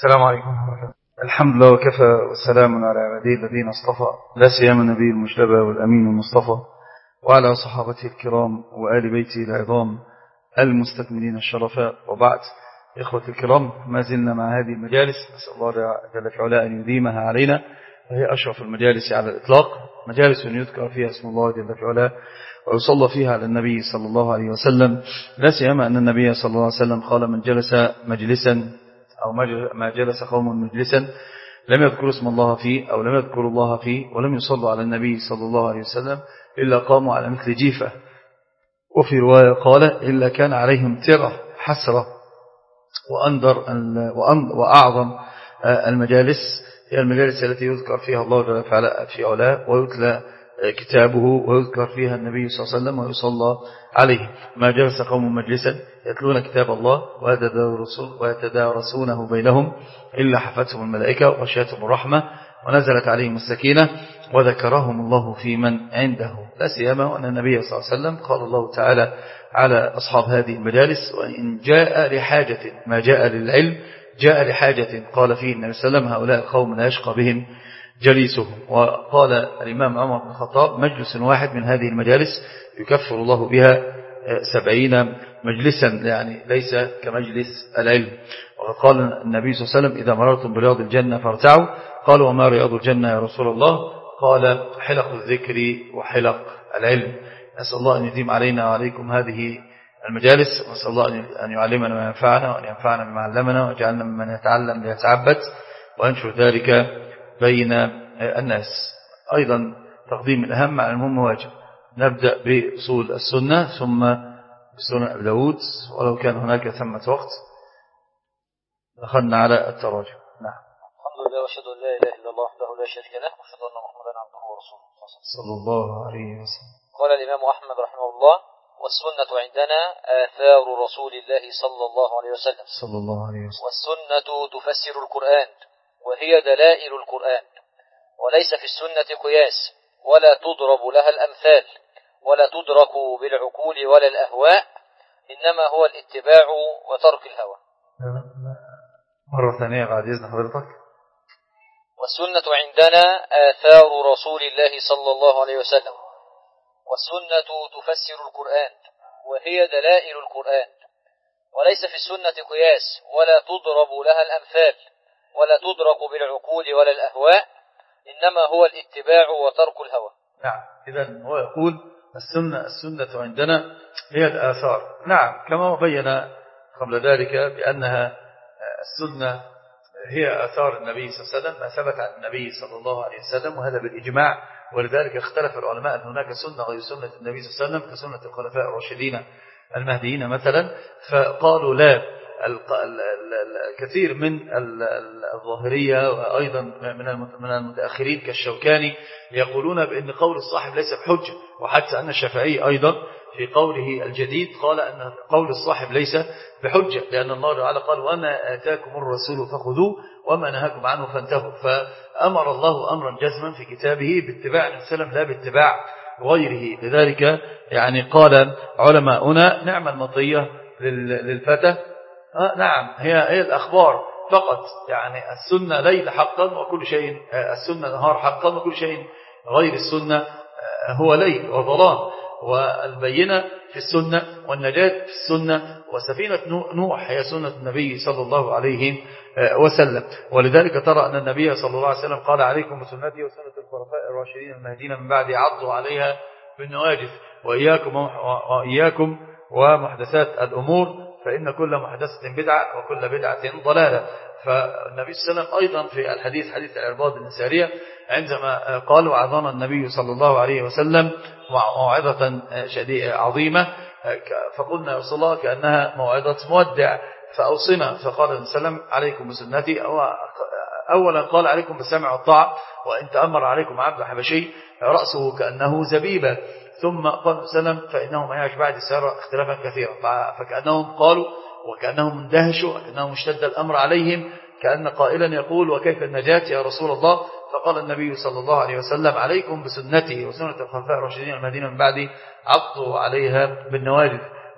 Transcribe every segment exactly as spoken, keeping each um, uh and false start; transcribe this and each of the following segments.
السلام عليكم ورحمة الله. الحمد لله وكفى والسلام على عباده الذين اصطفى، لا سيما النبي المجتبى والأمين المصطفى وعلى صحابته الكرام وآل بيته العظام المستكملين الشرفاء، وبعد. إخوة الكرام، ما زلنا مع هذه المجالس، نسأل الله جل في علاه أن يديمها علينا، وهي أشرف المجالس على الإطلاق، مجالس يذكر فيها اسم الله جل في علاه ويصلى فيها على النبي صلى الله عليه وسلم، لا سيما أن النبي صلى الله عليه وسلم قال: من جلس مجلسا أو ما جلس قوم مجلسا لم يذكروا اسم الله فيه أو لم يذكروا الله فيه ولم يصلوا على النبي صلى الله عليه وسلم إلا قاموا على مثل جيفة. وفي رواية قال: إلا كان عليهم ترة حسرة. وأندر وأعظم المجالس هي المجالس التي يذكر فيها الله جل في علاه ويتلى كتابه ويذكر فيها النبي صلى الله عليه وسلم ويصلى عليه. ما جلس قوم مجلسا يتلون كتاب الله ويتدارسونه بينهم إلا حفتهم الملائكة وغشيتهم الرحمة ونزلت عليهم السكينة وذكرهم الله في من عنده. لا سيما وأن النبي صلى الله عليه وسلم قال الله تعالى على أصحاب هذه المجالس: وإن جاء لحاجة ما جاء للعلم جاء لحاجة قال فيه النبي صلى الله عليه وسلم: هؤلاء القوم لا يشقى بهم جليسهم. وقال الإمام عمر بن الخطاب: مجلس واحد من هذه المجالس يكفر الله بها سبعين مجلسا، يعني ليس كمجلس العلم. وقال النبي صلى الله عليه وسلم: إذا مررتم برياض الجنة فارتعوا. قالوا: وما رياض الجنة يا رسول الله؟ قال: حلق الذكر وحلق العلم. نسأل الله أن يديم علينا وعليكم هذه المجالس، ونسأل الله أن يعلمنا ما ينفعنا وأن ينفعنا بما علمنا ويجعلنا ممن يتعلم ليتعبد وينشر ذلك بين الناس. أيضا تقديم الأهم على المهم واجب. نبدأ بأصول السنة ثم بسنن أبي داود، ولو كان هناك ثمة وقت دخلنا على التراجم. نعم. الحمد لله واشهد ان لا اله الا الله وحده لا شريك له واشهد ان محمدا عبده ورسوله صلى الله عليه وسلم. قال الإمام أحمد رحمه الله: والسنة عندنا آثار رسول الله صلى الله عليه وسلم صلى الله عليه وسلم. والسنة تفسر القرآن وهي دلائل القرآن، وليس في السنة قياس ولا تضرب لها الأمثال ولا تدرك بالعقول ولا الأهواء، إنما هو الاتباع وترك الهوى. مرة ثانية بعد إذن حضرتك. والسنة عندنا آثار رسول الله صلى الله عليه وسلم والسنة تفسر القرآن وهي دلائل القرآن، وليس في السنة قياس ولا تضرب لها الأمثال ولا تدرك بالعقول ولا الأهواء، إنما هو الاتباع وترك الهوى. نعم. إذن هو يقول: السنة السنة عندنا هي الآثار. نعم، كما بين قبل ذلك بأنها السنة هي آثار النبي صلى الله عليه وسلم، ما ثبت عن النبي صلى الله عليه وسلم، وهذا بالإجماع. ولذلك اختلف العلماء أن هناك سنة غير سنة النبي صلى الله عليه وسلم كسنة الخلفاء الراشدين المهديين مثلا، فقالوا لا. الكثير من الظاهرية وأيضا من المتأخرين كالشوكاني يقولون بأن قول الصاحب ليس بحجة، وحتى أن الشافعي أيضا في قوله الجديد قال أن قول الصاحب ليس بحجة، لأن الله تعالى قال: وما آتاكم الرسول فخذوه وما نهاكم عنه فانتهوا. فأمر الله أمرا جزما في كتابه باتباع النبي صلى الله عليه وسلم لا باتباع غيره. لذلك يعني قال علماؤنا: نعم المطية للفتى. آه نعم، هي هي الأخبار فقط، يعني السنة ليل حقا وكل شيء، السنة نهار حقا وكل شيء غير السنة هو ليل وظلام. والبينة في السنة والنجاة في السنة، وسفينة نوح هي سنة النبي صلى الله عليه وسلم. ولذلك ترى أن النبي صلى الله عليه وسلم قال: عليكم بسنتي وسنة الخلفاء الراشدين المهديين من بعد عضوا عليها بالنواجذ وإياكم وإياكم ومحدثات الأمور فإن كل محدثة بدعة وكل بدعة ضلالة. فالنبي صلى الله عليه وسلم أيضا في الحديث حديث العرباض بن سارية عندما قال: وعظنا النبي صلى الله عليه وسلم موعظة شديدة عظيمة، فقلنا يا رسول الله كأنها موعظة مودع فأوصنا. فقال النبي صلى الله عليه وسلم: عليكم بسنتي. أولا قال: عليكم بالسمع والطاعة، وإن تأمر عليكم عبد حبشي رأسه كأنه زبيبة. ثم قال النبي صلى الله عليه وسلم: فإنهم يعيش بعد السيارة اختلافا كثيرا. فكأنهم قالوا وكأنهم اندهشوا وكأنهم اشتد الأمر عليهم، كأن قائلا يقول: وكيف النجاة يا رسول الله؟ فقال النبي صلى الله عليه وسلم: عليكم بسنتي وسنة الخلفاء الراشدين المهديين من بعدي عضوا عليها بالنواجذ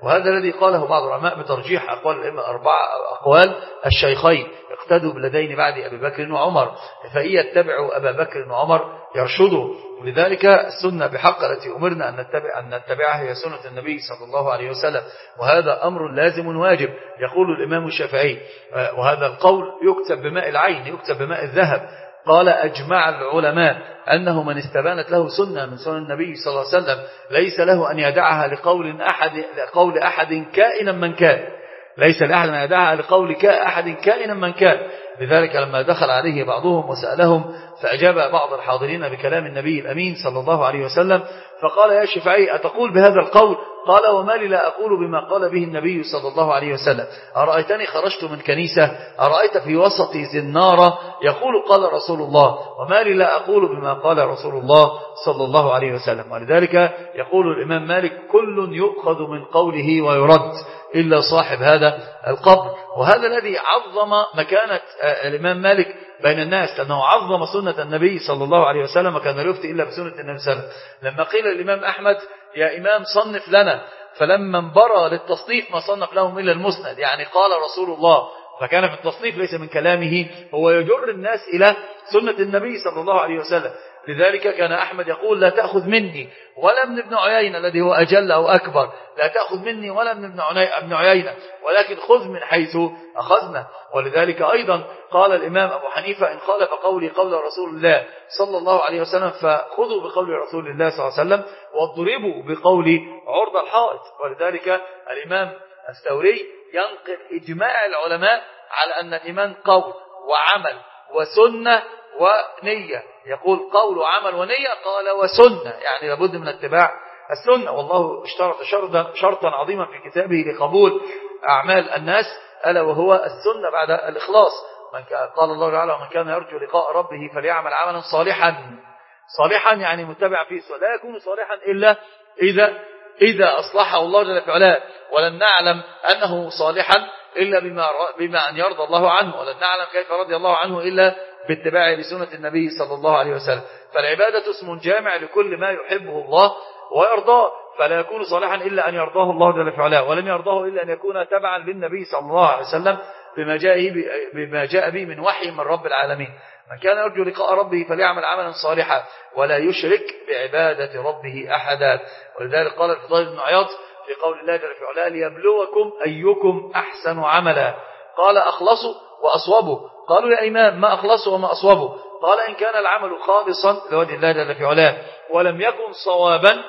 وهذا الذي قاله بعض العلماء بترجيح أقوال الأئمة الأربعة أقوال الشيخين اقتدوا بالذين بعد أبي بكر وعمر، فإن يتبعوا أبا بكر وعمر يرشدوا. ولذلك السنة بحق التي أمرنا أن نتبع أن نتبعها هي سنة النبي صلى الله عليه وسلم، وهذا أمر لازم واجب. يقول الإمام الشافعي، وهذا القول يكتب بماء العين يكتب بماء الذهب، قال أجمع العلماء أنه من استبانت له سنة من سنن النبي صلى الله عليه وسلم ليس له أن يدعها لقول أحد, لقول أحد كائنا من كان، ليس لأحد أن يدعها لقول أحد كائنا من كان. لذلك لما دخل عليه بعضهم وسألهم فأجاب بعض الحاضرين بكلام النبي الأمين صلى الله عليه وسلم، فقال يا شافعي أتقول بهذا القول؟ قال وما لي لا أقول بما قال به النبي صلى الله عليه وسلم. أرأيتني خرجت من كنيسة أرأيت في وسط زنارة يقول قال رسول الله، وما لي لا أقول بما قال رسول الله صلى الله عليه وسلم. ولذلك يقول الإمام مالك كل يؤخذ من قوله ويرد إلا صاحب هذا القبر. وهذا الذي عظم مكانة الإمام مالك بين الناس، لأنه عظم سنة النبي صلى الله عليه وسلم وكان لا يفتي إلا بسنة النبي صلى الله عليه وسلم. لما قيل الإمام أحمد يا إمام صنف لنا، فلما انبرى للتصنيف ما صنف لهم إلا المسند، يعني قال رسول الله، فكان في التصنيف ليس من كلامه، هو يجر الناس إلى سنة النبي صلى الله عليه وسلم. لذلك كان أحمد يقول لا تأخذ مني ولا من ابن عيينة الذي هو أجل أو أكبر، لا تأخذ مني ولا من ابن عيينة، ولكن خذ من حيث أخذنا. ولذلك أيضا قال الإمام أبو حنيفة إن خالف قولي قول رسول الله صلى الله عليه وسلم فخذوا بقول رسول الله صلى الله عليه وسلم واضربوا بقول عرض الحائط. ولذلك الإمام الثوري ينقل إجماع العلماء على أن الإيمان قول وعمل وسنة ونية، يقول قول وعمل ونية، قال وسنة، يعني لابد من اتباع السنة. والله اشترط شرطا, شرطا عظيما في كتابه لقبول أعمال الناس، ألا وهو السنة بعد الإخلاص. من قال الله تعالى ومن كان يرجو لقاء ربه فليعمل عملا صالحا، صالحا يعني متبع فيه، لا يكون صالحا إلا إذا إذا أصلحه الله جل وعلا، ولن نعلم أنه صالحا إلا بما, بما أن يرضى الله عنه، ولن نعلم كيف رضي الله عنه إلا باتباعه لسنة النبي صلى الله عليه وسلم. فالعبادة اسم جامع لكل ما يحبه الله ويرضاه، فلا يكون صالحا إلا أن يرضاه الله جل وعلا، ولن يرضاه إلا أن يكون تبعا للنبي صلى الله عليه وسلم بما جاء بما جاء به من وحي من رب العالمين. من كان يرجو لقاء ربه فليعمل عملا صالحا ولا يشرك بعبادة ربه أحدا. ولذلك قال الفضيل بن عياض في قول الله جل وعلا ليبلوكم أيكم أحسن عملا، قال أخلصوا وأصوبوا. قالوا يا إمام ما أخلصوا وما أصوبوا؟ قال إن كان العمل خالصا لوجه الله جل وعلا ولم يكن صوابا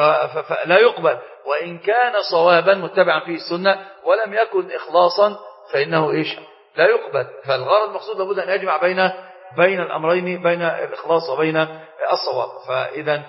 فلا يقبل، وإن كان صوابا متبعا فيه السنة ولم يكن إخلاصا فإنه إيش لا يقبل. فالغرض المقصود لابد أن يجمع بين بين الأمرين، بين الإخلاص وبين الصواب. فإذا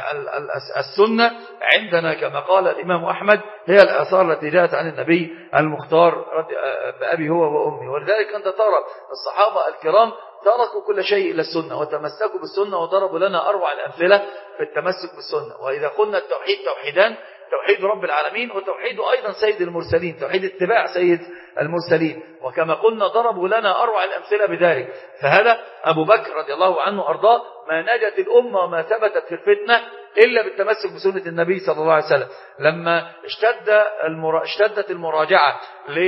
السنة عندنا كما قال الإمام أحمد هي الآثار التي جاءت عن النبي المختار بأبي هو وأمي. ولذلك أنت ترى الصحابة الكرام تركوا كل شيء إلى السنة وتمسكوا بالسنة، وضربوا لنا أروع الأمثلة في التمسك بالسنة. وإذا قلنا التوحيد توحيدان، توحيد رب العالمين وتوحيد أيضا سيد المرسلين، توحيد اتباع سيد المرسلين. وكما قلنا ضربوا لنا أروع الأمثلة بذلك. فهذا أبو بكر رضي الله عنه أرضاه ما نجت الأمة وما ثبتت في الفتنة إلا بالتمسك بسنة النبي صلى الله عليه وسلم. لما اشتد المرا... اشتدت المراجعة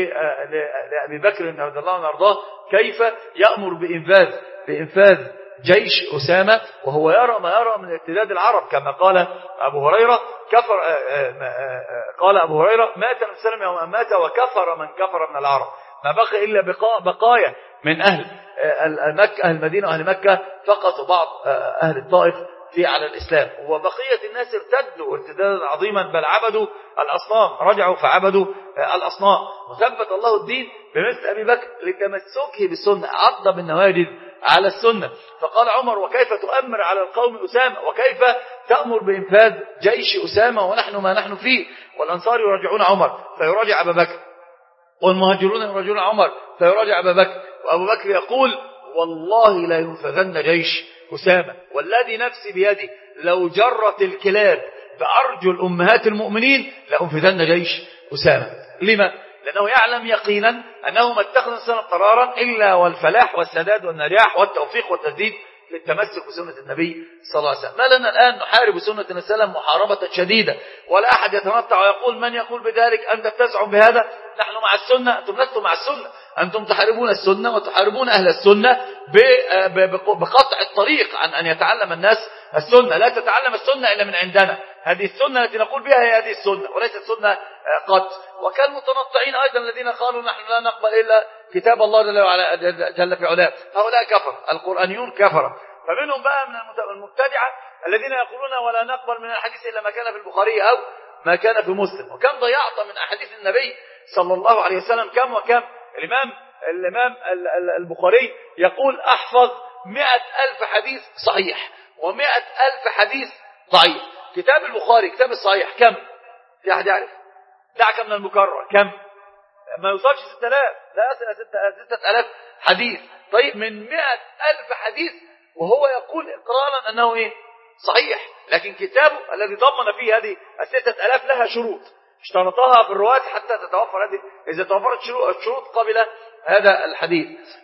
لأبي بكر رضي الله عنه أرضاه كيف يأمر بإنفاذ بإنفاذ جيش أسامة وهو يرى ما يرى من ارتداد العرب، كما قال أبو هريرة كفر قال أبو هريرة مات السلام يوم مات وكفر من كفر من العرب، ما بقي إلا بقاء بقايا من أهل مكة أهل المدينة وأهل مكة فقط، بعض أهل الطائف في على الإسلام، وبقية الناس ارتدوا ارتدادا عظيما بل عبدوا الأصنام، رجعوا فعبدوا الأصنام. وثبت الله الدين بمثل أبي بكر لتمسكه بالسنة، عض بالنواجذ على السنة. فقال عمر وكيف تؤمر على القوم أسامة، وكيف تأمر بإنفاذ جيش أسامة ونحن ما نحن فيه؟ والأنصار يراجعون عمر فيراجع أبا بكر، والمهاجرون يراجعون عمر فيراجع أبا بكر، وأبو بكر يقول والله لا ينفذن جيش أسامة والذي نفسي بيدي لو جرت الكلاب بأرجل أمهات المؤمنين لأنفذن جيش أسامة. لما؟ لأنه يعلم يقينا أنه ما اتخذ السنة قرارا إلا والفلاح والسداد والنجاح والتوفيق والتسديد في التمسك بسنة النبي صلى الله عليه وسلم. ما لنا الآن نحارب سنة النبي صلى الله عليه وسلم محاربة شديدة، ولا أحد يتمتع ويقول من يقول بذلك أنت تزعم بهذا، نحن مع السنة، أنتم لستم مع السنة، أنتم تحاربون السنة وتحاربون أهل السنة بقطع الطريق عن أن يتعلم الناس السنة. لا تتعلم السنة إلا من عندنا، هذه السنة التي نقول بها هي هذه السنة وليست سنة قط. وكان متنطعين أيضا الذين قالوا نحن لا نقبل إلا كتاب الله جل, جل في علاه، هؤلاء كفر، القرآنيون كفر. فمنهم بقى من المبتدعة الذين يقولون ولا نقبل من الحديث إلا ما كان في البخاري أو ما كان في مسلم. وكم ضيعت من أحاديث النبي صلى الله عليه وسلم، كم وكم. الإمام الإمام البخاري يقول أحفظ مئة ألف حديث صحيح ومئة ألف حديث ضعيف. كتاب البخاري كتاب الصحيح كم؟ في أحد يعرف؟ دعك من المكرر كم؟ ما يوصلش ستة آلاف، لا يصل ستة آلاف حديث. طيب من مئة ألف حديث وهو يقول إقرارا أنه إيه؟ صحيح. لكن كتابه الذي ضمن فيه هذه الستة آلاف لها شروط اشترطها في الرواة حتى تتوفر هذه، إذا توفرت الشروط قبل هذا الحديث.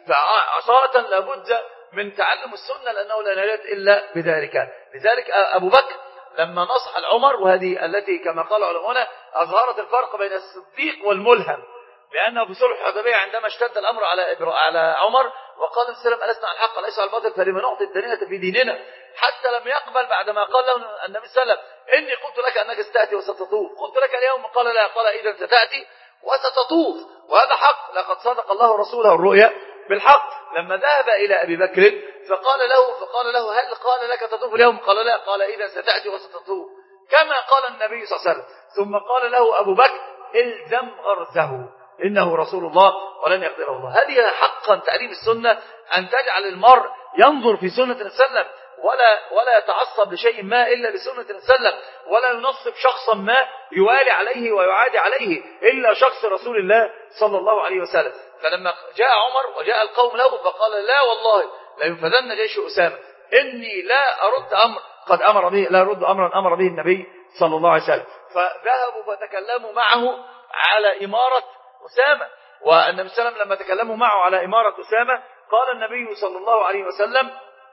فعصارة لابد من تعلم السنة لأنه لا نجاة إلا بذلك. لذلك أبو بكر لما نصح العمر، وهذه التي كما قال علماؤنا أظهرت الفرق بين الصديق والملهم، لأنه في صلح الحديبية عندما اشتد الأمر على على عمر وقال السلام ألسنا على الحق ليس على الباطل فلما نعطي الدنية في ديننا، حتى لم يقبل بعدما قال له النبي صلى الله عليه وسلم إني قلت لك أنك ستأتي وستطوف، قلت لك اليوم، قال لا، قال إذا ستأتي وستطوف، وهذا حق، لقد صدق الله رسوله الرؤيا بالحق. لما ذهب إلى أبي بكر فقال له فقال له هل قال لك تطوف اليوم؟ قال لا، قال إذا ستأتي وستطوف كما قال النبي صلى الله عليه وسلم. ثم قال له أبو بكر الزم غرزه إنه رسول الله ولن يقدره الله. هذه حقا تعليم السنة، أن تجعل المرء ينظر في سنة النبي صلى الله عليه وسلم ولا ولا يتعصب لشيء ما إلا لسنة النبي صلى الله عليه وسلم، ولا ينصب شخصا ما يوالي عليه ويعادي عليه إلا شخص رسول الله صلى الله عليه وسلم. فلما جاء عمر وجاء القوم له فقال لا والله لا ينفذن جيش أسامة، إني لا أرد أمر قد أمر به، لا أرد أمرا أمر به النبي صلى الله عليه وسلم. فذهبوا فتكلموا معه على إمارة أسامة، والنبي صلى الله عليه وسلم لما تكلموا معه على إمارة أسامة قال النبي صلى الله عليه وسلم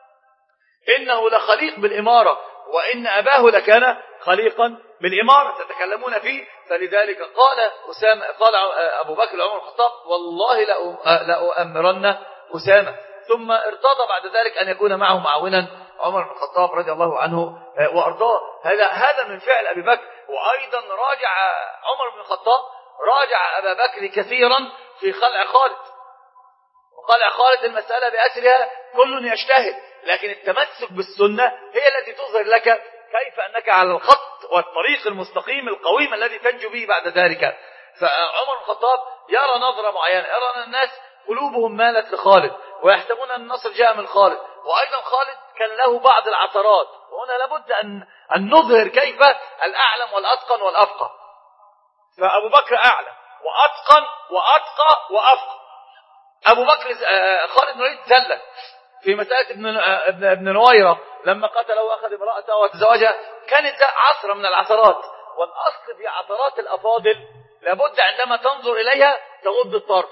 إنه لخليق بالإمارة وإن أباه لكان خليقا بالإمارة تتكلمون فيه. فلذلك قال أسامة قال أبو بكر لعمر الخطاب والله لأؤمرن أسامة، ثم ارتضى بعد ذلك أن يكون معه معاونا عمر بن الخطاب رضي الله عنه وأرضاه. هذا هذا من فعل أبي بكر. وأيضا راجع عمر بن الخطاب راجع أبا بكر كثيرا في خلع خالد، وخلع خالد المسألة بأسرها كل يجتهد، لكن التمسك بالسنة هي التي تظهر لك كيف أنك على الخط والطريق المستقيم القويم الذي تنجو به بعد ذلك. فعمر بن الخطاب يرى نظرة معينة، يرى أن الناس قلوبهم مالت لخالد ويحسبون أن النصر جاء من خالد، وأيضا خالد كان له بعض العثرات، وهنا لابد أن, أن نظهر كيف الأعلم والأتقن والأفقه. فأبو بكر أعلم وأتقن وأتقى وأفقه. أبو بكر خالد بن الوليد زلة في مسألة ابن ابن نويرة لما قتله وأخذ امرأته وتزوجها، كانت عثرة من العثرات. والأصل في عثرات الأفاضل لابد عندما تنظر إليها تغض الطرف،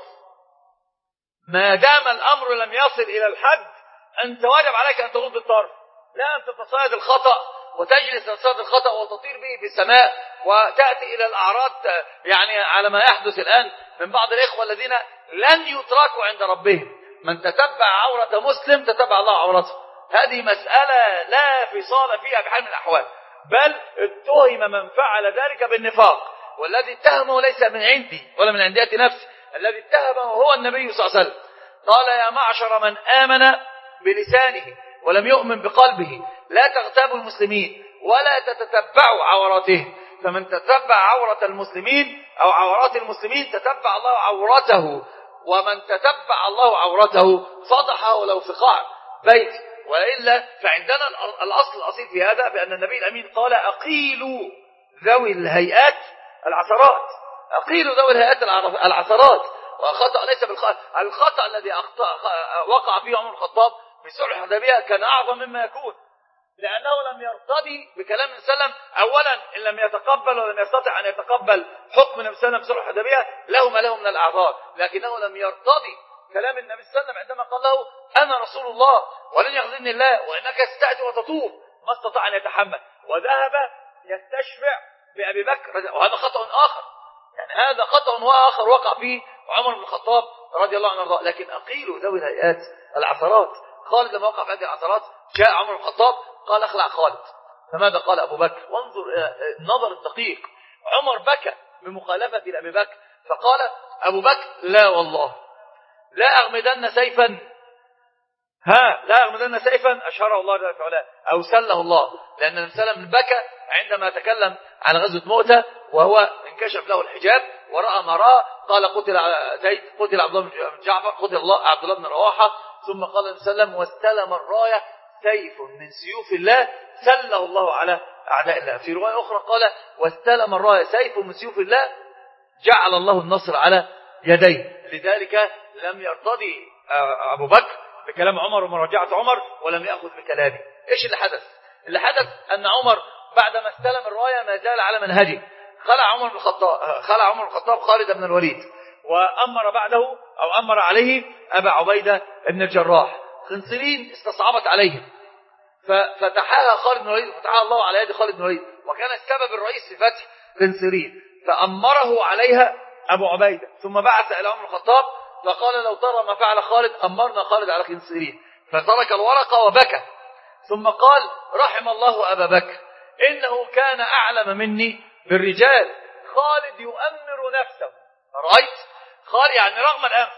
ما دام الأمر لم يصل إلى الحد أنت واجب عليك أن تغض الطرف، لا أن تتصيد الخطأ وتجلس تصيد الخطأ وتطير به في السماء وتأتي إلى الأعراض يعني على ما يحدث الآن من بعض الإخوة الذين لن يتركوا عند ربهم. من تتبع عورة مسلم تتبع الله عورته. هذه مسألة لا فصال فيها بحال من الأحوال، بل اتهم من فعل ذلك بالنفاق، والذي اتهمه ليس من عندي ولا من عندية نفسي، الذي اتهمه هو النبي صلى الله عليه وسلم. قال يا معشر من آمن بلسانه ولم يؤمن بقلبه لا تغتابوا المسلمين ولا تتتبعوا عوراتهم، فمن تتبع عورة المسلمين أو عورات المسلمين تتبع الله عورته، ومن تتبع الله عورته فضحه ولو في قاع بيت. وإلا فعندنا الأصل الأصيل في هذا بأن النبي الأمين قال أقيلوا ذوي الهيئات العثرات، أقيلوا ذوي الهيئات العثرات. وخطأ ليس بالخطأ، الخطأ الذي وقع فيه عمر الخطاب في صلح الحديبية كان أعظم مما يكون، لأنه لم يرتضي بكلام النبي صلى الله عليه وسلم. أولا إن لم يتقبل ولم يستطع أن يتقبل حكم النبي صلى الله عليه وسلم في صلح الحديبية له ما له من الأعذار، لكنه لم يرتضي كلام النبي صلى الله عليه وسلم عندما قال له أنا رسول الله ولن يخذلني الله وإنك ستأتي وتطوف، ما استطاع أن يتحمل وذهب يستشفع بأبي بكر، وهذا خطأ آخر، يعني هذا خطأ وآخر وقع فيه عمر بن الخطاب رضي الله عنه وارضاه. لكن أقيلوا ذوي الهيئات العثرات، خالد لما وقع في هذه العثرات جاء عمر بن الخطاب قال اخلع خالد، فماذا قال أبو بكر؟ وانظر النظر الدقيق، عمر بكى بمخالفة لأبي بكر، فقال أبو بكر لا والله لا أغمدن سيفا، ها لا أغمدن سيفا أشهره الله جل وعلا أو سله الله، لأن النبي صلى الله عليه وسلم بكى عندما تكلم عن غزوة مؤتة وهو انكشف له الحجاب ورأى ما رأى، قال قتل زيد، قتل عبد الله بن جعفر، قتل الله عبد الله بن رواحة، ثم قال النبي صلى الله عليه وسلم واستلم الراية سيف من سيوف الله سله الله على أعداء الله. في رواية أخرى قال واستلم الراية سيف من سيوف الله جعل الله النصر على يديه. لذلك لم يرتضي أبو بكر بكلام عمر ومراجعة عمر ولم يأخذ بكلامه. إيش اللي حدث؟ اللي حدث أن عمر بعدما استلم الراية ما زال على منهجه، خلع عمر بن الخطاب خلع عمر بن الخطاب خالد بن الوليد، وأمر بعده أو أمر عليه أبا عبيدة بن الجراح. خنصرين استصعبت عليهم ففتحها خالد بن الوليد، فتحها الله على يد خالد بن الوليد، وكان السبب الرئيس في فتح خنصرين، فأمره عليها أبو عبيدة، ثم بعث إلى عمر بن الخطاب فقال لو ترى ما فعل خالد أمرنا خالد على خنصرين، فترك الورقة وبكى، ثم قال رحم الله أبا بكر إنه كان أعلم مني بالرجال، خالد يؤمر نفسه. رأيت خالد يعني رغم الأنف،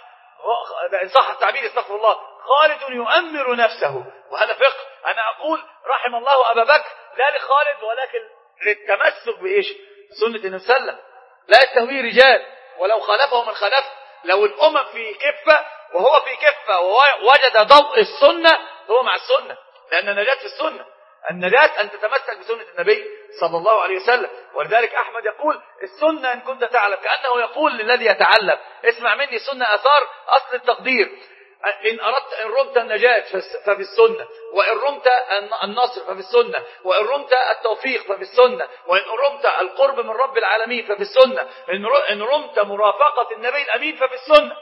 إن صح التعبير استغفر الله، خالد يؤمر نفسه، وهذا فقه. أنا أقول رحم الله أبا بكر لا لخالد ولكن للتمسك بإيش؟ سنة النبي صلى الله عليه وسلم، لا التهوي رجال ولو خالفهم الخلف، لو الأمم في كفة وهو في كفة ووجد ضوء السنة هو مع السنة، لأن النجاة في السنة، النجاة أن تتمسك بسنة النبي صلى الله عليه وسلم. ولذلك أحمد يقول السنة إن كنت تعلم، كأنه يقول للذي يتعلم اسمع مني، سنة أثار أصل التقدير، إن أردت إن رمت النجاة ففي السنة، وإن رمت النصر ففي السنة، وإن رمت التوفيق ففي السنة، وإن رمت القرب من رب العالمين ففي السنة، إن رمت مرافقة النبي الأمين ففي السنة.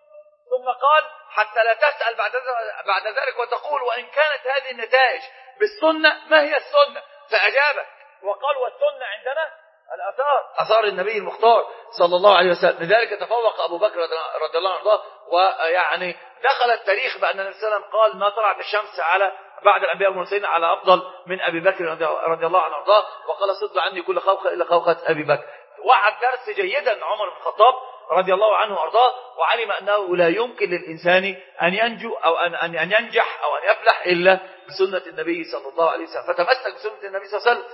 ثم قال حتى لا تسأل بعد بعد ذلك وتقول وإن كانت هذه النتائج بالسنة ما هي السنة؟ فأجابك وقال والسنة عندنا الأثار، أثار النبي المختار صلى الله عليه وسلم. لذلك تفوق أبو بكر رضي الله عنه، ويعني دخل التاريخ بأن النبي صلى الله عليه وسلم قال ما طلعت الشمس على بعد الأنبياء والمرسلين على أفضل من أبي بكر رضي الله عنه وارضاه، وقال صد عني كل خوخة إلا خوخة أبي بكر. وعد درس جيدا عمر بن الخطاب رضي الله عنه وارضاه، وعلم أنه لا يمكن للإنسان أن ينجو أو أن أن ينجح أو أن يفلح إلا بسنة النبي صلى الله عليه وسلم، فتمسك بسنة النبي صلى الله عليه وسلم.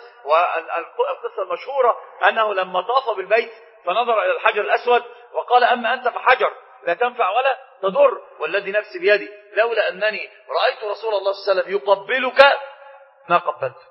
والقصة المشهورة أنه لما طاف بالبيت فنظر إلى الحجر الأسود وقال أما أنت فحجر لا تنفع ولا تضر، والذي نفسي بيدي لولا أنني رأيت رسول الله صلى الله عليه وسلم يقبلك ما قبلتك.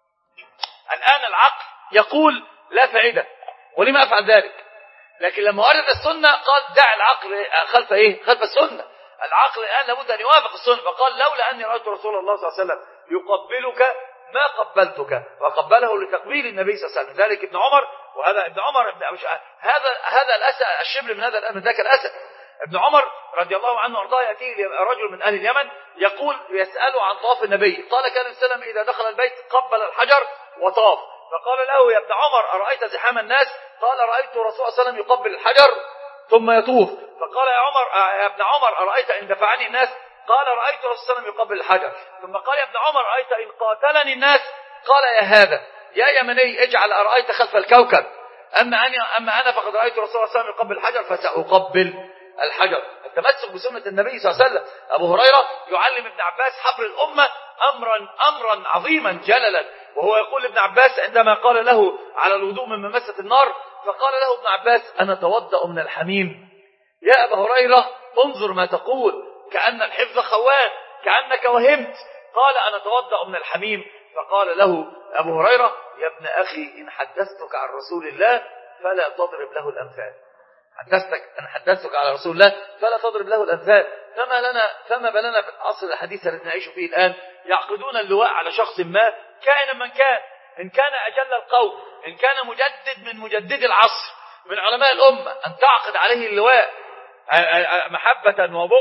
الآن العقل يقول لا فائدة ولما أفعل ذلك، لكن لما ورد السنة قال دع العقل خلف إيه؟ خلف السنة. العقل الآن لابد أن يوافق السنة، فقال لولا أني رأيت رسول الله صلى الله عليه وسلم يقبلك ما قبلتك، وقبله لتقبيل النبي صلى الله عليه وسلم. ذلك ابن عمر، وهذا ابن عمر ابن مش هذا هذا الأسد الشبل من هذا من ذاك الأسد. ابن عمر رضي الله عنه وارضاه يأتيه رجل من أهل اليمن يقول يسأله عن طواف النبي، قال كان السلام إذا دخل البيت قبل الحجر وطاف، فقال له يا ابن عمر أرأيت زحام الناس؟ قال رأيت رسول الله صلى الله عليه وسلم يقبل الحجر ثم يطوف. فقال يا عمر يا ابن عمر أرأيت إن دفعني الناس؟ قال رأيت رسول الله صلى الله عليه وسلم يقبل الحجر. ثم قال يا ابن عمر أرأيت إن قاتلني الناس؟ قال يا هذا يا يمني اجعل أرأيت خلف الكوكب، أما أنا أما أنا فقد رأيت رسول الله صلى الله عليه وسلم يقبل الحجر فسأقبل الحجر. التمسك بسنة النبي صلى الله عليه وسلم. أبو هريرة يعلم ابن عباس حبر الأمة أمرا أمرا عظيما جللا، وهو يقول لابن عباس عندما قال له على الوضوء من ممسة النار، فقال له ابن عباس أنا أتوضأ من الحميم. يا أبا هريرة انظر ما تقول، كأن الحفظ خوان، كأنك وهمت. قال أنا أتوضأ من الحميم. فقال له أبو هريرة يا ابن أخي إن حدثتك عن رسول الله فلا تضرب له الأمثال. حدثتك أن حدثتك على رسول الله فلا تضرب له الأمثال. فما لنا فما بالنا في العصر الحديث الذي نعيش فيه الآن يعقدون اللواء على شخص ما كائنا من كان، إن كان أجل القوم، إن كان مجدد من مجدد العصر من علماء الأمة، أن تعقد عليه اللواء محبة وبغضا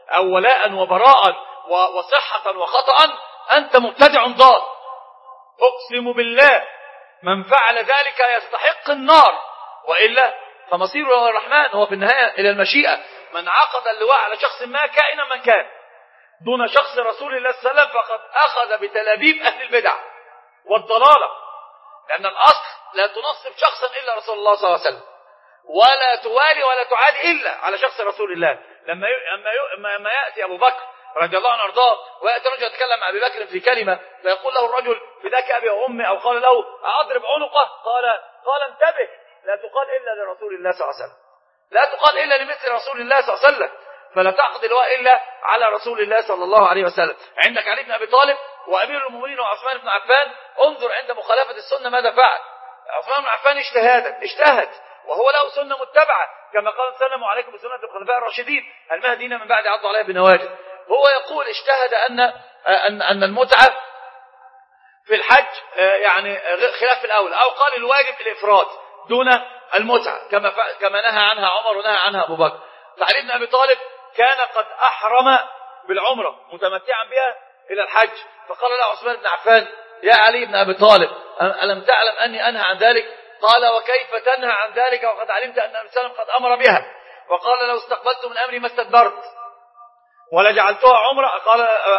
أو ولاء وبراء وصحة وخطأ أنت مبتدع ضال. أقسم بالله من فعل ذلك يستحق النار، وإلا فمصيره هو الرحمن، هو في النهاية إلى المشيئة. من عقد اللواء على شخص ما كائنا من كان دون شخص رسول الله صلى الله عليه وسلم فقد أخذ بتلابيب أهل البدع والضلالة، لأن الأصل لا تنصب شخصا إلا رسول الله صلى الله عليه وسلم، ولا توالي ولا تعادي إلا على شخص رسول الله. لما لما لما يأتي أبو بكر رضي الله عنه وارضاه ويأتي رجل يتكلم مع أبي بكر في كلمة فيقول له الرجل فداك أبي وأمي، أو قال له أضرب عنقه، قال قال انتبه، لا تقال إلا لرسول الله صلى الله عليه وسلم، لا تقال إلا لمثل رسول الله صلى الله عليه وسلم، فلا تعقد اللواء إلا على رسول الله صلى الله عليه وسلم. عندك علي بن أبي طالب وأمير المؤمنين وعثمان بن عفان، انظر عند مخالفة السنة ماذا فعل. عثمان بن عفان اجتهاد اجتهد وهو له سنة متبعة، كما قال سلم عليكم بسنة الخلفاء الراشدين المهديين من بعد عضوا عليها بنواجذ. هو يقول اجتهد أن أن أن المتعة في الحج يعني خلاف الأول، أو قال الواجب الإفراد دون المتعة كما كما نهى عنها عمر ونهى عنها أبو بكر. فعلي بن أبي طالب كان قد أحرم بالعمرة متمتعا بها إلى الحج، فقال له عثمان بن عفان يا علي بن أبي طالب ألم تعلم أني أنهى عن ذلك؟ قال وكيف تنهى عن ذلك وقد علمت أن النبي صلى الله عليه وسلم قد أمر بها؟ وقال لو استقبلت من أمري ما استدبرت ولجعلتها عمرة، قال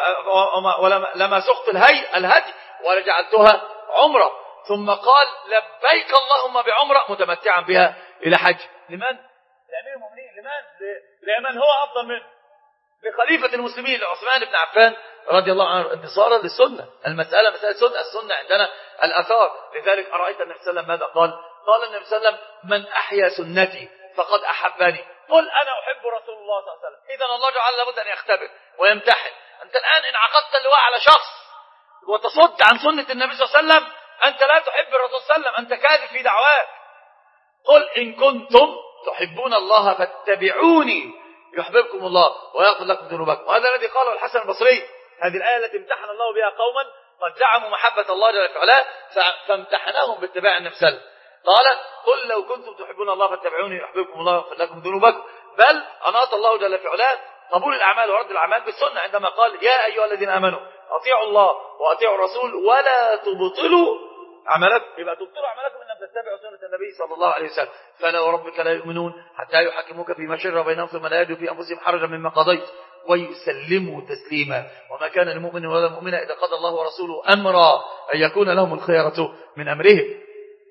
ولما سقت الهي الهدي ولجعلتها عمرة، ثم قال لبيك اللهم بعمرة متمتعا بها إلى حج. لمن؟ لأمير المؤمنين. لمن؟ لمن هو أفضل منه؟ لخليفة المسلمين لعثمان بن عفان رضي الله عنه، انتصارا للسنة. المسألة مسألة سنة، السنة عندنا الأثار. لذلك أرأيت النبي صلى الله عليه وسلم ماذا قال؟ قال النبي صلى الله عليه وسلم من أحيا سنتي فقد أحبني. قل أنا أحب رسول الله صلى الله عليه وسلم. إذن الله جعل لابد أن يختبر ويمتحن. أنت الآن إن عقدت اللواء على شخص وتصد عن سنة النبي صلى الله عليه وسلم أنت لا تحب الرسول صلى الله عليه وسلم، أنت كاذب في دعواك. قل إن كنتم تحبون الله فاتبعوني يحببكم الله ويغفر لكم ذنوبكم. وهذا الذي قاله الحسن البصري، هذه الآية التي امتحن الله بها قوما قد زعموا محبة الله جل وعلا فامتحناهم باتباع النبي صلى الله عليه وسلم. قال قل لو كنتم تحبون الله فاتبعوني يحببكم الله ويغفر لكم ذنوبكم. بل أناط الله جل وعلا قبول الأعمال ورد الأعمال بالسنة عندما قال يا أيها الذين آمنوا أطيعوا الله وأطيعوا الرسول ولا تبطلوا أعمالكم. يبقى تبطلوا أعمالكم إن لم تتبعوا سنة النبي صلى الله عليه وسلم. فلا وربك لا يؤمنون حتى يحكموك فيما شجر بينهم ثم لا يجدوا في أنفسهم حرجا مما قضيت ويسلموا تسليما. وما كان للمؤمن ولا المؤمنة إذا قضى الله ورسوله أمرا أن يكون لهم الخيرة من أمرهم.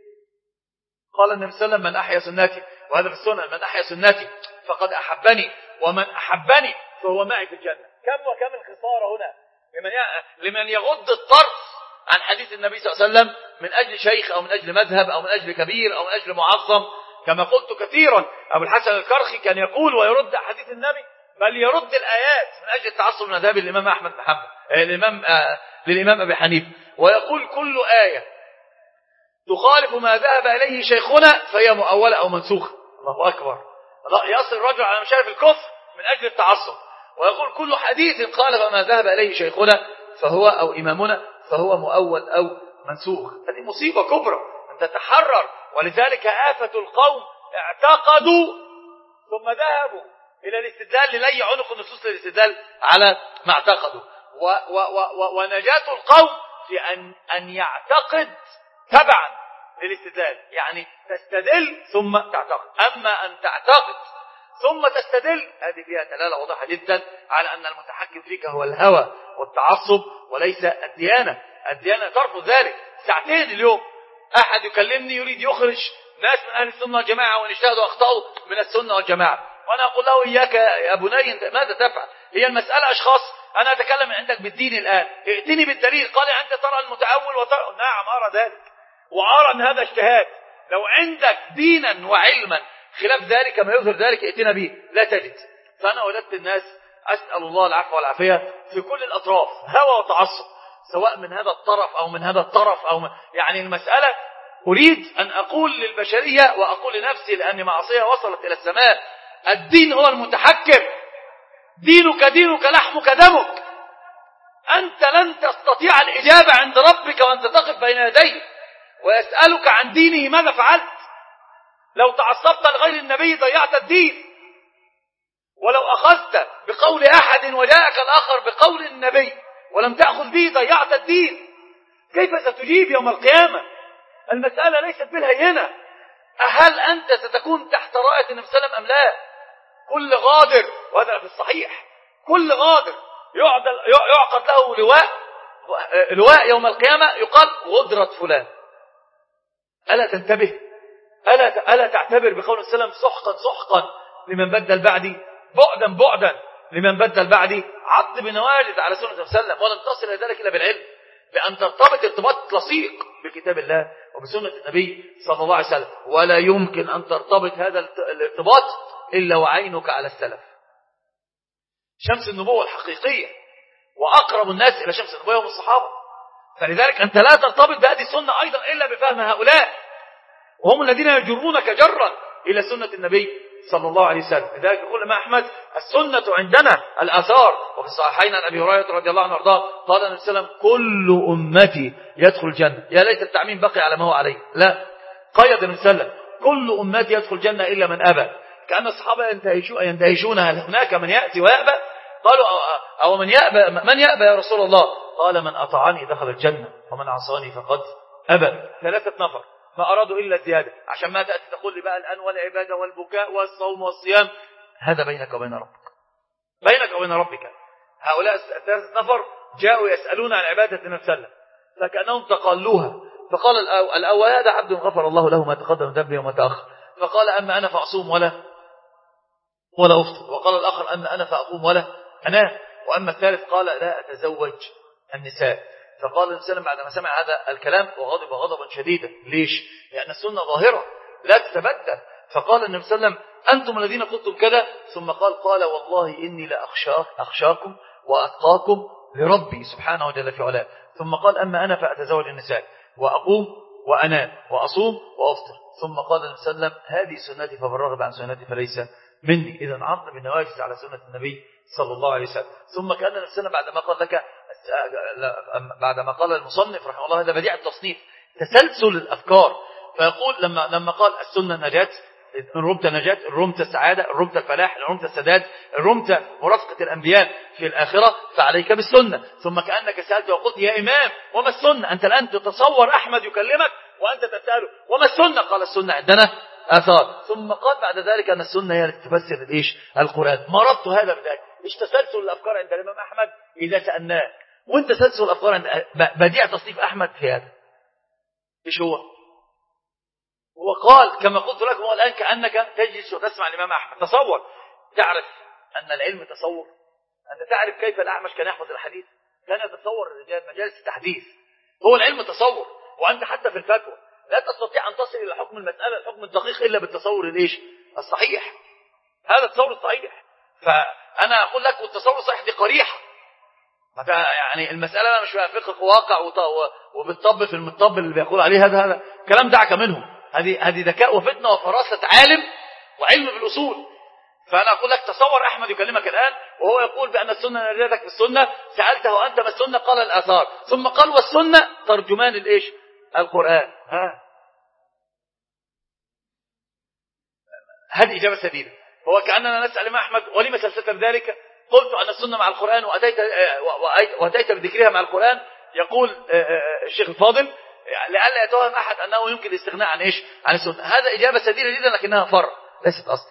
قال النبي صلى الله عليه وسلم من أحيا سنتي، وهذا في السنة، من أحيا سنتي فقد أحبني ومن أحبني فهو معي في الجنة. كم وكم الخسارة هنا لمن لمن يغض الطرف عن حديث النبي صلى الله عليه وسلم من أجل شيخ أو من أجل مذهب أو من أجل كبير أو من أجل معظم. كما قلت كثيرا أبو الحسن الكرخي كان يقول ويرد حديث النبي، بل يرد الآيات من أجل التعصب من مذهب الإمام أحمد بن حنبل الإمام آه للإمام أبي حنيفة، ويقول كل آية تخالف ما ذهب إليه شيخنا فهي مؤولة أو منسوخة. الله أكبر. يصل الرجل على مشارف الكفر من أجل التعصب، ويقول كل حديث خالف ما ذهب إليه شيخنا فهو أو إمامنا فهو مؤول أو منسوخ. هذه مصيبة كبرى أن تتحرر. ولذلك آفة القوم اعتقدوا ثم ذهبوا إلى الاستدلال للي عنق النصوص للاستدلال على ما اعتقدوا. و و و ونجاة القوم في أن, أن يعتقد تبعا للاستدلال، يعني تستدل ثم تعتقد. أما أن تعتقد ثم تستدل هذه فيها دلالة واضحة جدا على أن المتحكم فيك هو الهوى والتعصب وليس الديانة. الديانة ترفض ذلك. ساعتين اليوم أحد يكلمني يريد يخرج ناس من أهل السنة والجماعة وإن اجتهدوا أخطأوا من السنة والجماعة، وأنا أقول له إياك يا بني أنت ماذا تفعل؟ هي المسألة أشخاص. أنا أتكلم عندك بالدين الآن، ائتني بالدليل. قال أنت ترى المتأول وترى. نعم أرى ذلك وأرى أن هذا اجتهاد. لو عندك دينا وعلما خلاف ذلك ما يظهر ذلك ائتنا به، لا تجد. فأنا وجدت الناس أسأل الله العفو والعافية في كل الأطراف هوى وتعصب، سواء من هذا الطرف أو من هذا الطرف أو من يعني المسألة. أريد أن أقول للبشرية وأقول لنفسي لأن معصية وصلت إلى السماء، الدين هو المتحكم. دينك دينك لحمك دمك. أنت لن تستطيع الإجابة عند ربك وأنت تقف بين يديه ويسألك عن دينه ماذا فعلت. لو تعصبت لغير النبي ضيعت الدين. ولو أخذت بقول أحد وجاءك الآخر بقول النبي ولم تأخذ به ضيعت الدين. كيف ستجيب يوم القيامة؟ المسألة ليست بالهينة. هل أنت ستكون تحت راية النبي صلى الله عليه وسلم أم لا؟ كل غادر، وهذا في الصحيح، كل غادر يعقد له لواء لواء يوم القيامة يقال غدرة فلان. ألا تنتبه؟ ألا ألا تعتبر بقول النبي صلى الله عليه وسلم سحقا سحقا لمن بدل بعدي، بعدا بعدا لمن بدل بعدي، عض بنواجذ على سنة النبي صلى الله عليه وسلم. ولن تصل إلى ذلك إلا بالعلم، بأن ترتبط ارتباط لصيق بكتاب الله وبسنة النبي صلى الله عليه وسلم. ولا يمكن أن ترتبط هذا الارتباط إلا وعينك على السلف، شمس النبوة الحقيقية، وأقرب الناس إلى شمس النبوة هم الصحابة. فلذلك أنت لا ترتبط بهذه السنة أيضا إلا بفهم هؤلاء، وهم الذين يجرونك جرا إلى سنة النبي صلى الله عليه وسلم. لذلك يقول الإمام أحمد السنة عندنا الآثار. وفي الصحيحين عن أبي هريرة رضي الله عنه وارضاه قال النبي صلى الله عليه وسلم كل أمتي يدخل الجنة. يا ليت التعميم بقي على ما هو عليه، لا، قيد النبي صلى الله عليه وسلم كل أمتي يدخل الجنة إلا من أبى. كأن الصحابة ينتهجون هل هناك من يأتي ويأبى؟ قالوا أو من يأبى من يأبى يا رسول الله؟ قال من أطاعني دخل الجنة ومن عصاني فقد أبى. ثلاثة نفر ما أرادوا إلا الزيادة، عشان ما تأتي تقول لي بقى الآن والعبادة والبكاء والصوم والصيام. هذا بينك وبين ربك، بينك وبين ربك. هؤلاء الثلاثة نفر جاءوا يسألون عن عبادة النبي صلى الله عليه وسلم فكأنهم تقالوها. فقال الأول هذا عبد غفر الله له ما تقدم من ذنبه وما تأخر، فقال أما أنا فأصوم ولا ولا أفطر. وقال الآخر أما أنا فأقوم ولا أنام. وأما الثالث قال لا أتزوج النساء. فقال النبي صلى الله عليه وسلم بعد ما سمع هذا الكلام وغضب غضبا شديدا. ليش؟ لأن السنة ظاهرة لا تتبدل. فقال النبي صلى الله عليه وسلم أنتم الذين قلتم كذا، ثم قال قال والله إني لأخشاك أخشاكم وأتقاكم لربي سبحانه وجل في علاه. ثم قال أما أنا فأتزوج النساء وأقوم وأنام وأصوم وأفطر. ثم قال النبي صلى الله عليه وسلم هذه سنتي فمن رغب عن سنتي فليس مني. إذا عض بالنواجذ على سنة النبي صلى الله عليه وسلم. ثم كان النبي صلى الله عليه وسلم بعد ما قال لك بعد ما قال المصنف رحمه الله هذا بديع التصنيف تسلسل الأفكار. فيقول لما لما قال السنة نجاة، إن رمت نجاة، إن رمت سعادة، إن رمت الفلاح، إن رمت السداد، إن رمت مرافقة الأنبياء في الآخرة فعليك بالسنة. ثم كأنك سألت وقلت يا إمام وما السنة؟ أنت الآن تتصور أحمد يكلمك وأنت تسأله وما السنة؟ قال السنة عندنا آثار. ثم قال بعد ذلك أن السنة هي التي تفسر الإيش القرآن. ما ربط هذا بذلك؟ إيش تسلسل الأفكار عند الإمام أحمد إذا سألناه وأنت تسلسل الأفكار عند بديع تصنيف أحمد في هذا إيش هو؟ هو قال كما قلت لكم هو الآن كأنك تجلس وتسمع الإمام أحمد. تصور، تعرف أن العلم تصور. أنت تعرف كيف الأعمش كان يحفظ الحديث، كان يتصور الرجال مجالس التحديث. هو العلم تصور. وأنت حتى في الفتوى لا تستطيع أن تصل إلى حكم المسألة الحكم الدقيق إلا بالتصور الإيش الصحيح. هذا التصور الصحيح. فأنا أقول لك والتصور الصحيح دي قريحة. يعني المسألة أنا مش فقه واقع وبالطب في المطب اللي بيقول عليه هذا هذا كلام دعك منه. هذه هذه ذكاء وفتنة وفراسة عالم وعلم بالأصول. فأنا أقول لك تصور أحمد يكلمك الآن وهو يقول بأن السنة نجاتك في السنة. سألته أنت ما السنة؟ قال الآثار. ثم قال والسنة ترجمان الإيش القرآن. ها هذه إجابة سديدة. هو كأننا نسأل الإمام أحمد ولما سلسلت بذلك؟ قلت أن السنة مع القرآن وأتيت وأتيت بذكرها مع القرآن. يقول الشيخ الفاضل لألا يتوهم أحد أنه يمكن الاستغناء عن إيش عن السنة. هذا إجابة سديدة جدا لكنها فرع ليست أصل.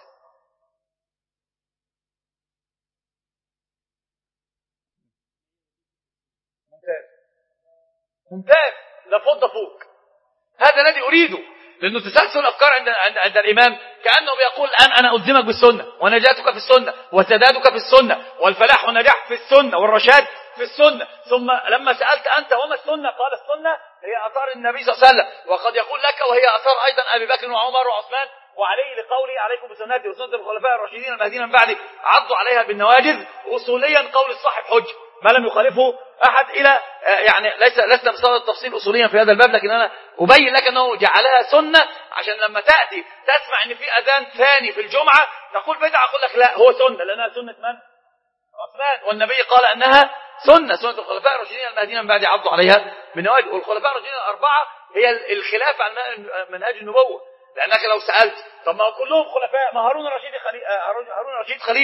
ممتاز ممتاز لفض فوق. هذا الذي أريده، لأنه تسلسل الأفكار عند عند عند الإمام كأنه بيقول الآن أنا ألزمك بالسنة ونجاتك في السنة وسدادك في السنة والفلاح والنجاح في السنة والرشاد في السنة. ثم لما سألت أنت وما السنة؟ قال السنة هي آثار النبي صلى الله عليه وسلم. وقد يقول لك وهي آثار أيضا أبي بكر وعمر وعثمان وعلي لقولي عليكم بسنتي وسنة الخلفاء الراشدين المهديين من بعدي عضوا عليها بالنواجذ. أصوليا قول الصاحب حجة ما لم يخالفه أحد. إلى يعني ليس لسنا بصدد التفصيل أصوليا في هذا الباب، لكن أنا أبين لك أنه جعلها سنة عشان لما تأتي تسمع أن في أذان ثاني في الجمعة تقول بدعة. أقول لك لا، هو سنة لأنها سنة من؟ عثمان. والنبي قال أنها سنة سنة الخلفاء الراشدين المهديين من بعد عضوا عليها بالنواجذ. والخلفاء الراشدين الأربعة هي الخلاف عن منهج النبوة. لأنك لو سألت طب ما كلهم خلفاء، ما هارون الرشيد خليفة، هارون الرشيد خليفة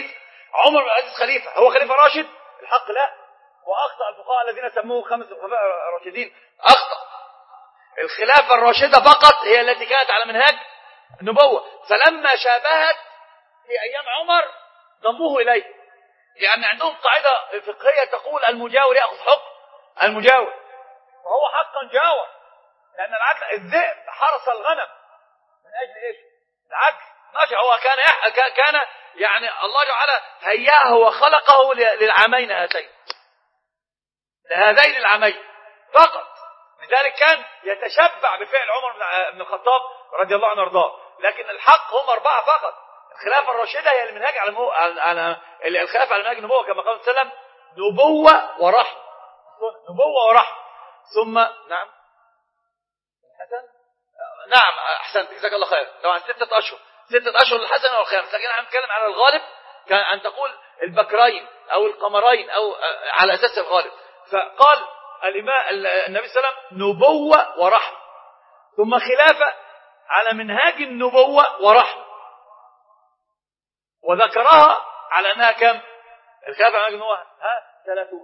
عمر بن العزيز خليفة، هو خليفة راشد؟ الحق لا. وأخطأ الفقهاء الذين سموه خمس الخلفاء الراشدين، أخطأ. الخلافة الراشدة فقط هي التي كانت على منهاج النبوة، فلما شابهت في أيام عمر ضموه إليه، لأن عندهم قاعدة فقهية تقول المجاور يأخذ حكم المجاور، وهو حقا جاور، لأن العدل الذئب حرس الغنم من أجل إيش؟ العدل. ماشي، هو كان يح... كان يعني الله جعل هياه وخلقه للعامين هاتين، لهذين العامين فقط، لذلك كان يتشبع بفعل عمر بن الخطاب رضي الله عنه وارضاه. لكن الحق هم أربعة فقط. الخلافة الراشدة هي المنهاج على مو... على الخلافة على منهاج النبوة كما قال صلى الله عليه وسلم، نبوة ورحمة، نبوة ورحمة. ثم نعم الحسن، نعم أحسنت جزاك الله خير، طبعا ستة أشهر ستة أشهر الحسن والخامس، لكن احنا بنتكلم على الغالب كان أن تقول البكرين أو القمرين أو على أساس الغالب. فقال الإمام النبي صلى الله عليه وسلم نبوة ورحمة، ثم خلافة على منهاج النبوة ورحمة، وذكرها على أنها كم؟ الخلافة على منهاج النبوة ها ثلاثون.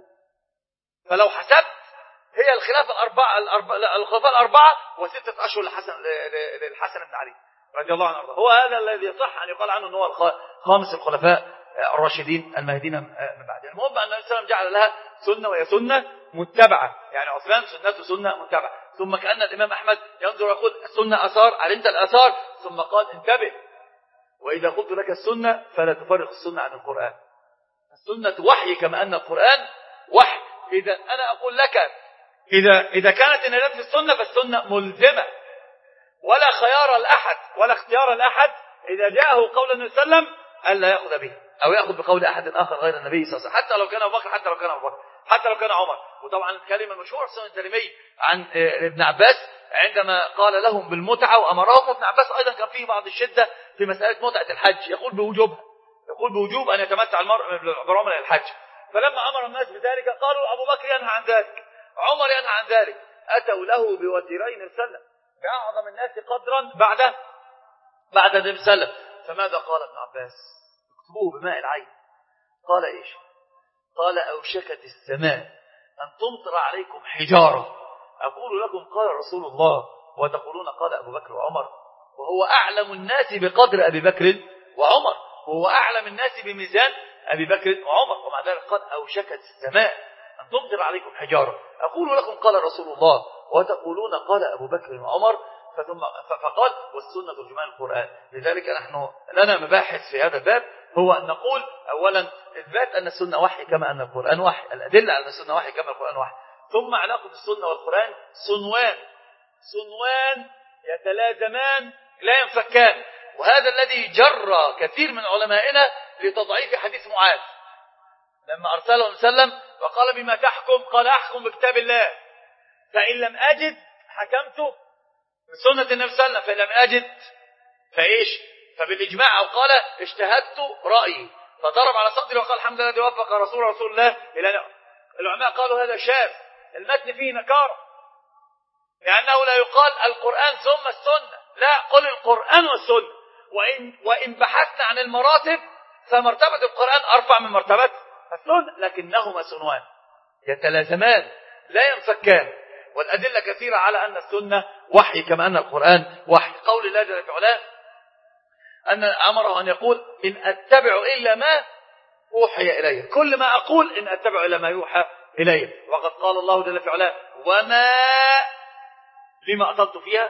فلو حسبت هي الخلافة الأربعة الخلفاء الأربعة وستة أشهر للحسن للحسن بن علي رضي الله عنه. هو هذا الذي يصح أن يقال عنه أنه هو خامس الخلفاء الراشدين المهديين من بعد. المهم أن النبي صلى الله عليه وسلم جعل لها سنة، وهي سنة متبعة، يعني عثمان سنته سنة متبعة. ثم كأن الإمام أحمد ينظر ويقول السنة أثار، علمت الأثار، ثم قال انتبه، وإذا قلت لك السنة فلا تفرق السنة عن القرآن. السنة وحي كما أن القرآن وحي. إذا أنا أقول لك إذا إذا كانت النجاة في السنة فالسنة ملزمة، ولا خيار الأحد ولا اختيار الأحد إذا جاءه قول النبي صلى الله عليه وسلم ألا يأخذ به أو يأخذ بقول أحد آخر غير النبي صلى الله عليه وسلم، حتى لو كان أبو بكر، حتى لو كان أبو بكر، حتى لو كان عمر. وطبعا الكلمة المشهورة سنة الترمذي عن ابن عباس عندما قال لهم بالمتعة وأمرهم، ابن عباس أيضا كان فيه بعض الشدة في مسألة متعة الحج، يقول بوجوبها، يقول بوجوب أن يتمتع المرء بعمرة الحج. فلما أمر الناس بذلك قالوا أبو بكر ينهى عن ذلك، عمر ينهى عن ذلك، أتوا له بوزيرين سلم بأعظم الناس قدرا بعد بعد النبي صلى الله عليه وسلم. فماذا قال ابن عباس؟ اكتبوه بماء العين. قال إيش؟ قال أوشكت السماء أن تمطر عليكم حجارة، أقول لكم قال رسول الله وتقولون قال أبو بكر وعمر، وهو أعلم الناس بقدر أبي بكر وعمر، وهو أعلم الناس بميزان أبي بكر وعمر، ومع ذلك قال أوشكت السماء أن تمطر عليكم حجارة، أقول لكم قال رسول الله وتقولون قال أبو بكر وعمر. ثم فقال والسنة ترجمان القرآن. لذلك نحن لنا مباحث في هذا الباب، هو أن نقول أولا إثبات أن السنة وحي كما أن القرآن وحي، الأدلة على أن السنة وحي كما القرآن وحي. ثم علاقة السنة والقرآن صنوان صنوان يتلازمان لا ينفكان، وهذا الذي جرى كثير من علمائنا لتضعيف حديث معاذ لما أرسله وسلم وقال بما تحكم؟ قال أحكم بكتاب الله، فإن لم أجد حكمت بسنة النبي صلى الله عليه وسلم، فإن لم أجد فإيش؟ فبالإجماع، أو قال اجتهدت رأيي، فضرب على صدري وقال الحمد لله الذي وفق رسول رسول الله إلى. العلماء قالوا هذا شاذ، المتن فيه نكارة، لأنه لا يقال القرآن ثم السنة، لا، قل القرآن والسنة. وإن, وإن بحثنا عن المراتب فمرتبة القرآن أرفع من مرتبة السنة، لكنهما سنوان يتلازمان لا ينفكان، والأدلة كثيرة على أن السنة وحي كما أن القرآن وحي. قول الله جل وعلا أن أمره أن يقول إن أتبع إلا ما أوحي إلي، كل ما أقول إن أتبع إلا ما يوحى إلي. وقد قال الله جل وعلا وما لما أطلت فيها،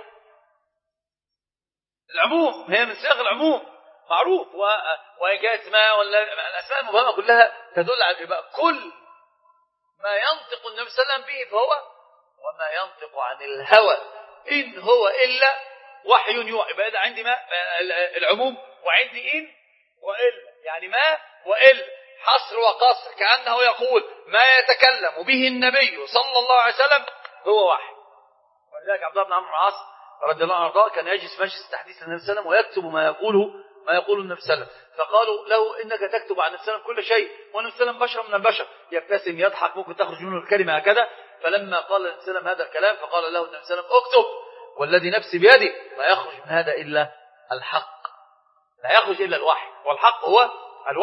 العموم هي من صيغ العموم معروف، وإن كانت ما ولا الأسماء المبهمة كلها تدل على الإباء. كل ما ينطق النبي صلى الله عليه وسلم به فهو وما ينطق عن الهوى إن هو إلا وحي يوحى. يبقى ده عندي ما العموم، وعندي إن وإلا، يعني ما وإلا، حصر وقصر، كأنه يقول ما يتكلم به النبي صلى الله عليه وسلم هو وحي. ولذلك عبد الله بن عمرو بن العاص رضي الله عنه كان يجلس مجلس تحديث النبي صلى الله عليه وسلم ويكتب ما يقوله ما يقول النبي صلى الله عليه وسلم، فقالوا له إنك تكتب عن النبي صلى الله عليه وسلم كل شيء، والنبي صلى الله عليه وسلم بشر من البشر، يبتسم يضحك ممكن تخرج منه الكلمة هكذا. فلما قال النبي صلى الله عليه وسلم هذا الكلام فقال له النبي صلى الله عليه وسلم اكتب والذي نفسي بيده لا يخرج من هذا إلا الحق، لا يخرج إلا الوحي، والحق هو الوحي.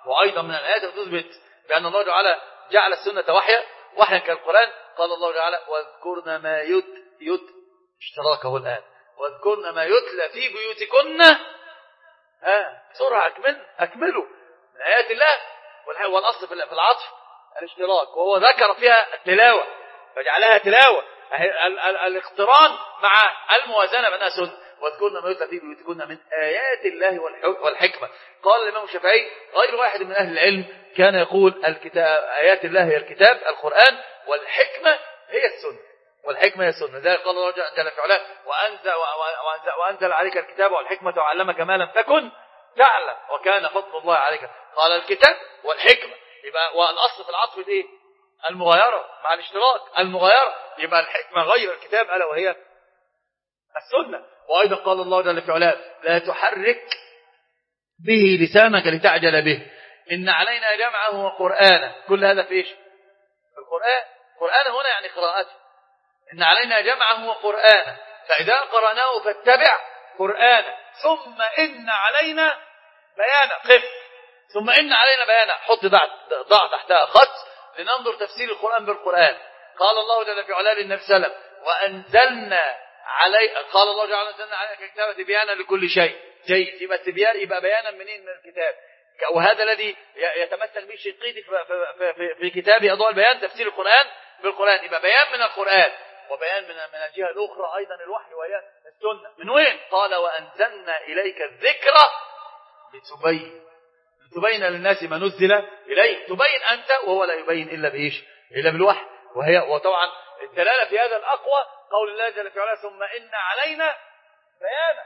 وأيضا من الآيات تثبت بأن الله تعالى جعل السنة وحيا وحيا كالقرآن. قال الله تعالى واذكرن ما يت يت اشتراكه الآن واذكرن ما يتلى في بيوتكن. ها سورة أكمل أكملوا من آيات الله. والأصل في العطف الاشتراك وهو ذكر فيها التلاوة فجعلها تلاوة. الاقتران مع الموازنة بأنها سنة. واذكرن ما يتلى في بيوتكن من آيات الله والحكمة. قال الإمام الشافعي غير واحد من أهل العلم كان يقول الكتاب آيات الله هي الكتاب القرآن والحكمة هي السنة. والحكمة هي السنة. ذلك قال الله جل في علاه وأنزل, وأنزل عليك الكتاب والحكمة وعلمك ما لم تكن تعلم وكان فضل الله عليك. قال الكتاب والحكمة يبقى والأصل في العطف الايه؟ المغايرة مع الاشتراك المغايرة. يبقى الحكمة غير الكتاب ألا وهي السنة. وأيضا قال الله جل في علاه لا تحرك به لسانك لتعجل به إن علينا جمعه وقرآنه. كل هذا في ايش؟ في القرآن. قرآن هنا يعني قراءته. إن علينا جمعه وقرآنه فإذا قرأناه فاتبع قرآنه ثم إن علينا بيانه. قف ثم إن علينا بيانه حط ضع تحتها خط لننظر تفسير القرآن بالقرآن. قال الله جل في علاه للنبي صلى الله عليه وسلم وأنزلنا علي قال الله جل أنزلنا عليك الكتاب تبيانا لكل شيء. جيد يبقى التبيان يبقى بيانا منين؟ من الكتاب. وهذا الذي يتمثل به الشنقيطي في, في, في, في كتابه أضواء البيان تفسير القرآن بالقرآن. يبقى بيان من القرآن وبيان من من الجهة الأخرى أيضا الوحي وهي السنة. من وين؟ قال وأنزلنا إليك الذكرى لتبين لتبين للناس ما نزل إليه. تبين أنت وهو لا يبين إلا بإيش؟ إلا بالوحي. وهي وطبعا الدلالة في هذا الأقوى قول الله جل في علاه ثم إن علينا بيانا.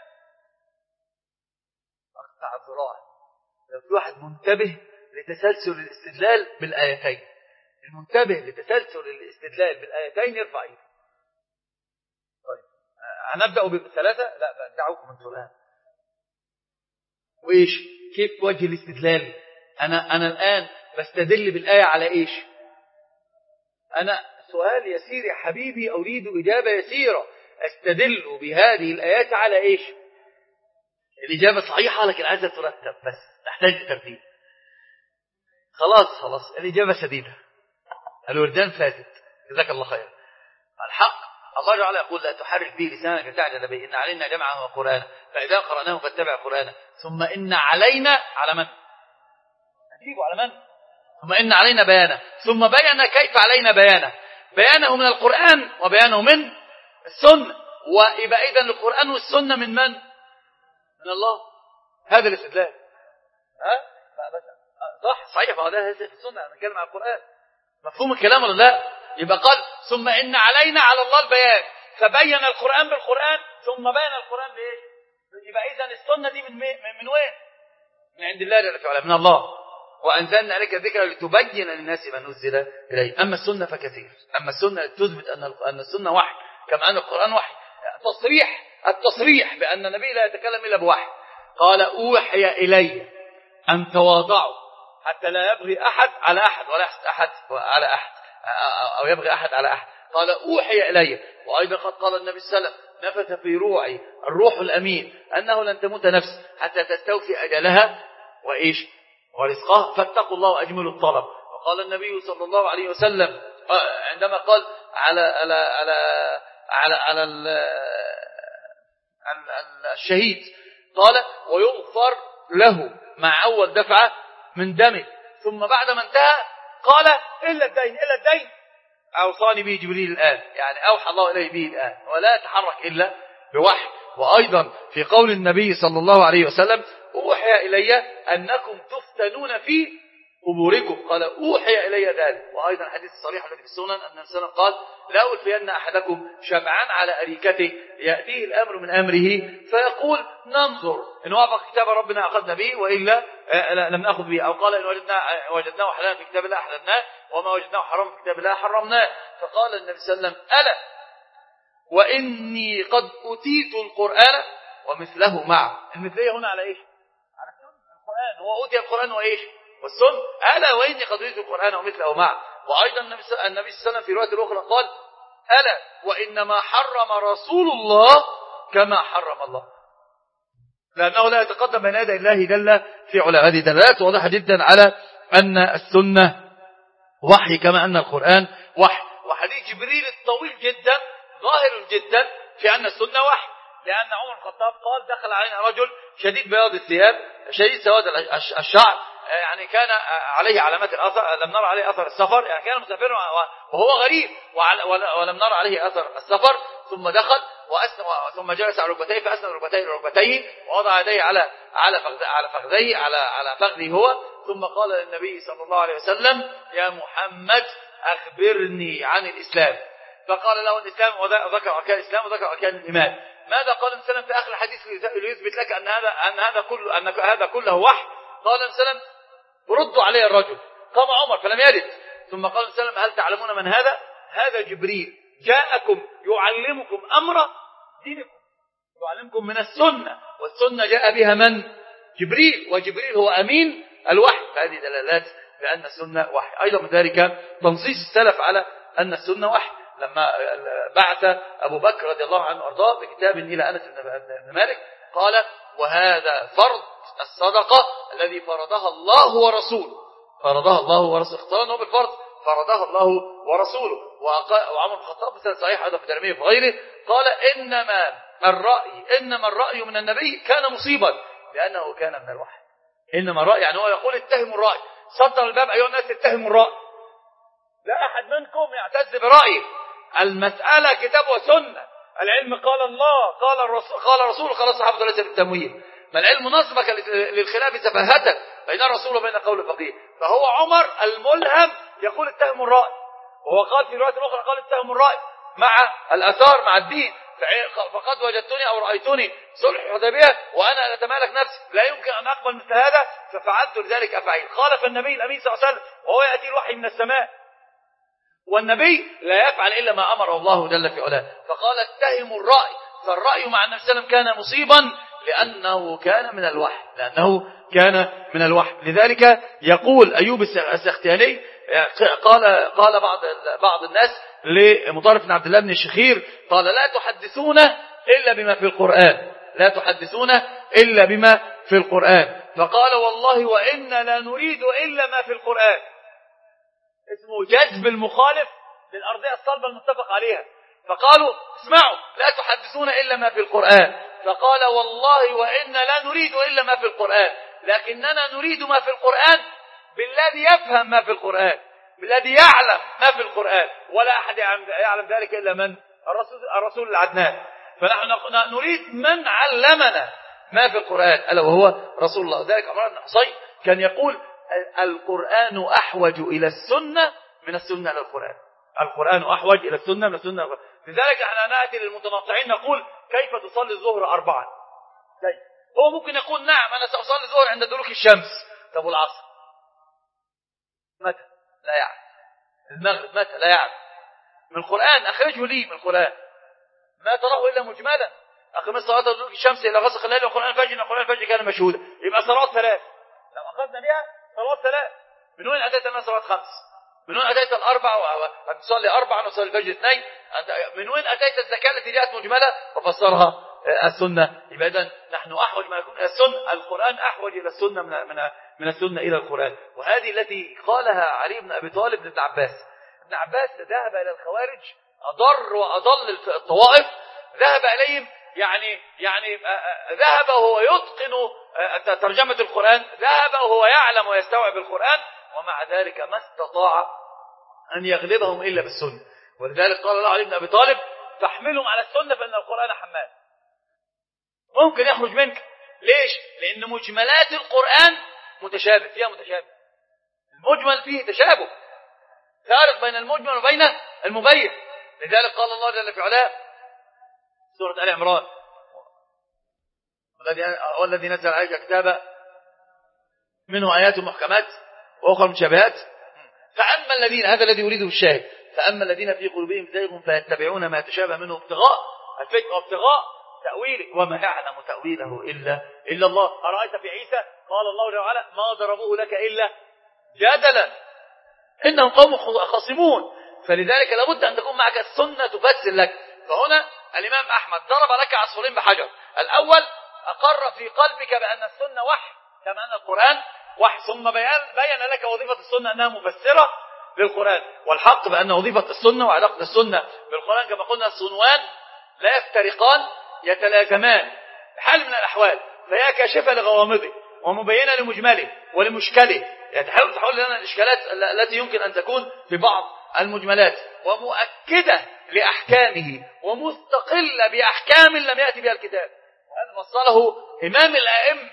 أقطع الذراع. لو في واحد منتبه لتسلسل الاستدلال بالآيتين المنتبه لتسلسل الاستدلال بالآيتين يرفع ايده. طيب هنبدأ بالثلاثة. لا دعوكم انتوا الآن. وإيش كيف وجه الاستدلال؟ أنا أنا الآن بستدل بالآية على إيش؟ أنا سؤال يسير يا حبيبي أريد إجابة يسيرة. أستدل بهذه الآيات على إيش؟ الإجابة صحيحة لكن عايزة ترتب بس تحتاج ترتيب. خلاص خلاص الإجابة سديدة. الوردان فاتت جزاك الله خير. الحق الله تعالى يقول لا تحرك به لسانك لتعجل به إن علينا جمعه وقرآنه فإذا قرأناه فاتبع قرآنه ثم إن علينا على من؟ نجيبه على من؟ ثم إن علينا بيانه ثم بيان كيف علينا بيانه. بيانه من القرآن وبيانه من السنة. ويبقى إذن القرآن والسنة من من؟ من الله. هذا الاستدلال. ها؟ صح صحيح. ما هو ده السنة نتكلم عن القرآن. مفهوم الكلام ولا لا؟ يبقى قال ثم إن علينا على الله البيان فبين القرآن بالقرآن ثم بين القرآن بإيش؟ يبقى إذن السنة دي من من وين؟ من عند الله جل وعلا من الله. وأنزلنا عليك الذكر لتبين للناس ما نزل إليه. أما السنة فكثير. أما السنة تثبت أن أن السنة وحي كما أن القرآن وحي. تصريح التصريح بأن النبي لا يتكلم إلا بوحي. قال أوحي إلي أن تواضعوا حتى لا يبغي أحد على أحد ولا يحسد أحد على أحد أو يبغي أحد على أحد. قال أوحي إلي. وأيضا قد قال النبي صلى الله عليه وسلم نفث في روعي الروح الأمين أنه لن تموت نفس حتى تستوفي أجلها وإيش ورزقها فاتقوا الله وأجملوا الطلب. وقال النبي صلى الله عليه وسلم عندما قال على على على على, على الشهيد قال ويغفر له مع أول دفعة من دمه ثم بعد ما انتهى قال إلا الدين إلا الدين أوصاني به جبريل الآن. يعني أوحى الله إليه به الآن ولا يتحرك إلا بوحي. وأيضا في قول النبي صلى الله عليه وسلم أوحي إلي أنكم تفتنون في قبوركم. قال أوحي إلي ذلك. وأيضا الحديث الصريح الذي في السنن أن النبي صلى الله عليه وسلم قال لا ألفين أحدكم شبعان على أريكته يأتيه الأمر من أمره فيقول ننظر إن وافق كتاب ربنا أخذنا به وإلا لم نأخذ به. أو قال إن وجدنا وجدناه حلالا في كتاب الله أحللناه وما وجدناه حرام في كتاب الله حرمناه. فقال النبي صلى الله عليه وسلم ألا وإني قد أتيت القرآن ومثله معه. المثلية هنا على إيش؟ على السنة. القرآن هو أوتي القرآن وإيش؟ والسنة. ألا وإني قد أتيت القرآن ومثله معه. وأيضا النبي صلى الله عليه وسلم في رواية الأخرى قال ألا وإنما حرم رسول الله كما حرم الله. لأنه لا يتقدم بين يدي الله جل في علا. هذه دلالات واضحة جدا على أن السنة وحي كما أن القرآن وحي. وحديث جبريل الطويل جدا ظاهر جدا في أن السنة وحي، لأن عمر الخطاب قال دخل علينا رجل شديد بياض الثياب شديد سواد الشعر، يعني كان عليه علامات الأثر، لم نرى عليه أثر السفر، يعني كان مسافرا وهو غريب ولم نرى عليه أثر السفر. ثم دخل وأسن ثم جلس على ركبتيه فأسند ركبتيه إلى ركبتيه ووضع يديه على على على فخذيه على على فخذه هو، ثم قال للنبي صلى الله عليه وسلم: يا محمد أخبرني عن الإسلام. فقال له الإسلام، وذكر أركان الإسلام وذكر أركان الإيمان. ماذا قال النبي صلى الله عليه وسلم في آخر الحديث ليثبت لك أن هذا أن هذا كله أن هذا كله وحي؟ قال النبي صلى الله عليه وسلم: ردوا علي الرجل. قام عمر فلم يرد، ثم قال النبي صلى الله عليه وسلم: هل تعلمون من هذا؟ هذا جبريل جاءكم يعلمكم أمر دينكم، يعلمكم من السنة، والسنة جاء بها من؟ جبريل، وجبريل هو أمين الوحي. فهذه دلالات بأن السنة وحي. أيضا من ذلك تنصيص السلف على أن السنة وحي، لما بعث أبو بكر رضي الله عنه وأرضاه بكتاب إلى أنس بن مالك قال: وهذا فرض الصدقة الذي فرضها الله ورسوله، فرضها الله ورسوله، اختارناه بالفرض فرضها الله ورسوله. وعمر بن الخطاب مثل صحيح هذا في الترمذي وفي غيره قال: إنما الرأي إنما الرأي من النبي كان مصيبا لأنه كان من الوحي. إنما الرأي يعني هو يقول اتهموا الرأي، صدر الباب أيها الناس اتهموا الرأي، لا أحد منكم يعتز برأيه، المسألة كتاب وسنة، العلم قال الله قال الرسول قال الرسول قال الصحابة ليس بالتمويه، ما العلم نصبك للخلاف سفاهة بين الرسول وبين قول الفقيه. فهو عمر الملهم يقول اتهموا الرأي، وهو قال في رواية أخرى قال اتهموا الرأي مع الأثار مع الدين، فقد وجدتني أو رأيتني صلح الحديبية وأنا أتمالك نفسي، لا يمكن أن أقبل مثل هذا ففعلت لذلك أفعيل. خالف النبي الأمين صلى الله عليه وسلم وهو يأتي الوحي من السماء، والنبي لا يفعل إلا ما أمره الله جل في علاه، فقال اتهموا الرأي. فالرأي مع النبي صلى الله عليه وسلم كان مصيبا لأنه كان من الوحي، لأنه كان من الوحي. لذلك يقول أيوب السختياني قال قال بعض بعض الناس لمطارف بن عبد الله بن الشخير قال: لا تحدثون إلا بما في القرآن، لا تحدثون إلا بما في القرآن. فقال: والله وإنا لا نريد إلا ما في القرآن. اسمه جذب المخالف للأرضية الصلبة المتفق عليها. فقالوا: اسمعوا، لا تحدثون إلا ما في القرآن. فقال: والله وإنا لا نريد إلا ما في القرآن، لكننا نريد ما في القرآن بالذي يفهم ما في القرآن، بالذي يعلم ما في القرآن، ولا أحد يعلم ذلك إلا من؟ الرسول, الرسول العدنان. فنحن نريد من علمنا ما في القرآن ألا وهو رسول الله. ذلك عمران بن حصين كان يقول: القرآن أحوج إلى السنة من السنة إلى القرآن، القرآن أحوج إلى السنة من السنة إلى القرآن. لذلك احنا نأتي للمتنطعين نقول: كيف تصلي الظهر أربعا؟ كيف؟ هو ممكن يقول: نعم أنا سأصلي الظهر عند دلوك الشمس. طب والعصر متى؟ لا يعلم. المغرب متى؟ لا يعلم. من القرآن أخرجه لي من القرآن، ما تراه إلا مجملا. أقم الصلاة دلوك الشمس إلى غسق الليل وقرآن الفجر، وقرآن الفجر كان مشهودا. يبقى صلاة ثلاث، لو أخذنا بها صلاة ثلاث. من وين أتيت لنا صلاة خمس؟ من وين أتيت الأربع وتصلي أربعا وتصلي الفجر اثنين؟ من وين أتيت الزكاة التي جاءت مجملة وفسرها السنة؟ يبقى إذن نحن أحوج ما يكون إلى السنة، القرآن أحوج إلى السنة من من من السنة إلى القرآن. وهذه التي قالها علي بن أبي طالب لابن عباس. ابن عباس ذهب إلى الخوارج، أضر وأضل الطوائف، ذهب إليهم يعني يعني ذهب وهو يتقن ترجمة القرآن، ذهب وهو يعلم ويستوعب القرآن، ومع ذلك ما استطاع أن يغلبهم إلا بالسنة. ولذلك قال الله علي بن أبي طالب: فاحملهم على السنة فإن القرآن حمال. ممكن يخرج منك. ليش؟ لأن مجملات القرآن متشابه، فيها متشابه، المجمل فيه تشابه، فارق بين المجمل وبين المبين. لذلك قال الله جل في علاه سورة آل عمران: والذي نزل عليك كتابا منه آيات محكمات وأخرى متشابهات، فأما الذين، هذا الذي يريده الشاهد، فأما الذين في قلوبهم زيغ فيتبعون ما تشابه منه ابتغاء الفتنة وابتغاء تأويله وما يعلم تأويله إلا إلا الله. أرأيت في عيسى قال الله جل وعلا: ما ضربوه لك إلا جدلا إنهم قوم خصمون. فلذلك لابد أن تكون معك السنة تفسر لك. فهنا الإمام أحمد ضرب لك عصفورين بحجر. الأول أقر في قلبك بأن السنة وحي كما أن القرآن وحي، ثم بين لك وظيفة السنة أنها مفسرة للقرآن. والحق بأن وظيفة السنة وعلاقة السنة بالقرآن كما قلنا الصنوان لا يفترقان، يتلازمان بحال من الأحوال، فهي كاشفة لغوامضه ومبينة لمجمله ولمشكله، يعني تحاول تحول لنا الإشكالات التي يمكن أن تكون في بعض المجملات، ومؤكدة لأحكامه ومستقلة بأحكام لم يأتي بها الكتاب. وهذا وصله إمام الأئمة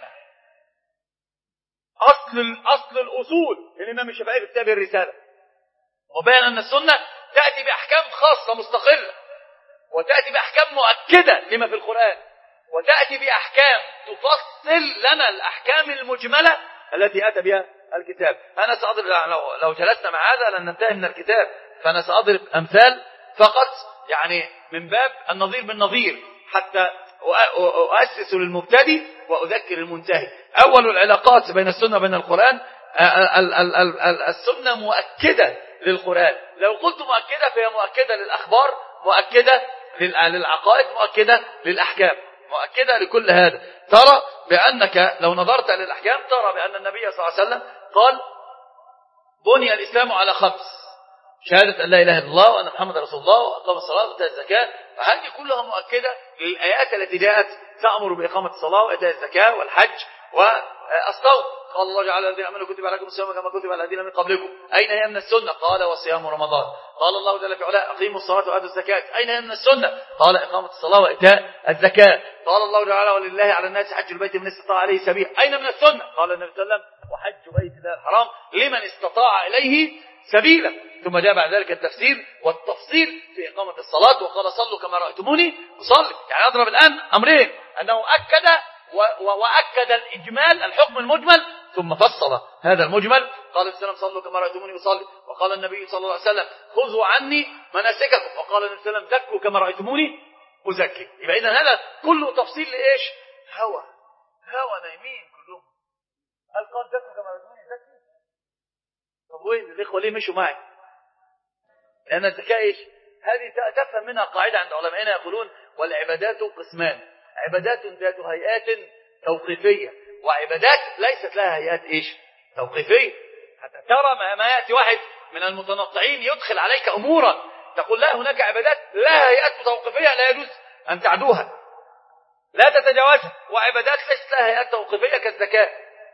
أصل أصل الأصول الإمام الشافعي في كتابه الرسالة، وبين أن السنة تأتي بأحكام خاصة مستقلة، وتأتي بأحكام مؤكدة لما في القرآن، وتأتي بأحكام تفصل لنا الأحكام المجملة التي أتى بها الكتاب. أنا سأضرب لو, لو جلسنا مع هذا لن ننتهي من الكتاب، فأنا سأضرب أمثال فقط يعني من باب النظير بالنظير حتى أؤسس للمبتدئ وأذكر المنتهي. أول العلاقات بين السنة وبين القرآن، السنة مؤكدة للقرآن، لو قلت مؤكدة فهي مؤكدة للأخبار، مؤكدة للعقائد، مؤكدة للأحكام، مؤكدة لكل هذا. ترى بأنك لو نظرت للأحكام ترى بأن النبي صلى الله عليه وسلم قال بني الإسلام على خمس: شهادة أن لا إله إلا الله وأن محمد رسول الله وأقام الصلاة وإيتاء الزكاة. فهذه كلها مؤكدة للآيات التي جاءت تأمر بإقامة الصلاة وإيتاء الزكاة والحج والصوم. قال الله تعالى الذين آمنوا كتب عليكم الصيام كما كتب على الذين من قبلكم. أين هي من السنة؟ قال وصيام رمضان. قال الله جل في علاه أقيموا الصلاة وآتوا الزكاة. أين هي من السنة؟ قال إقامة الصلاة وإيتاء الزكاة. قال الله تعالى ولله على الناس حج البيت من استطاع عليه سبيل. أين من السنة؟ قال النبي صلى الله عليه وسلم وحج بيت الله الحرام لمن استطاع إليه سبيلا. ثم جاء بعد ذلك التفسير والتفصيل في إقامة الصلاة، وقال صلوا كما رأيتموني أصلي. يعني أضرب الآن أمرين: أنه أكد وأكد الإجمال الحكم المجمل ثم فصل هذا المجمل. قال السلام صلوا كما رأيتموني أصلي، وقال النبي صلى الله عليه وسلم خذوا عني مناسككم، وقال النبي صلى الله عليه وسلم زكوا كما رأيتموني أزكي. يبقى إذن هذا كله تفصيل لإيش؟ هوى هوى نايمين كلهم. هل قال زكوا كما رأيتموني أزكي؟ طب وين الإخوة ليه مشوا معي؟ لأن الزكاة إيش؟ هذه تفهم منها قاعدة عند علمائنا يقولون والعبادات قسمان: عبادات ذات هيئات توقيفية، وعبادات ليست لها هيئات إيش؟ توقيفية. حتى ترى ما, ما يأتي واحد من المتنطعين يدخل عليك أمورا تقول لا هناك عبادات لها هيئات توقيفية لا يجوز أن تعدوها، لا تتجاوزها، وعبادات ليست لها هيئات توقيفية كالزكاة.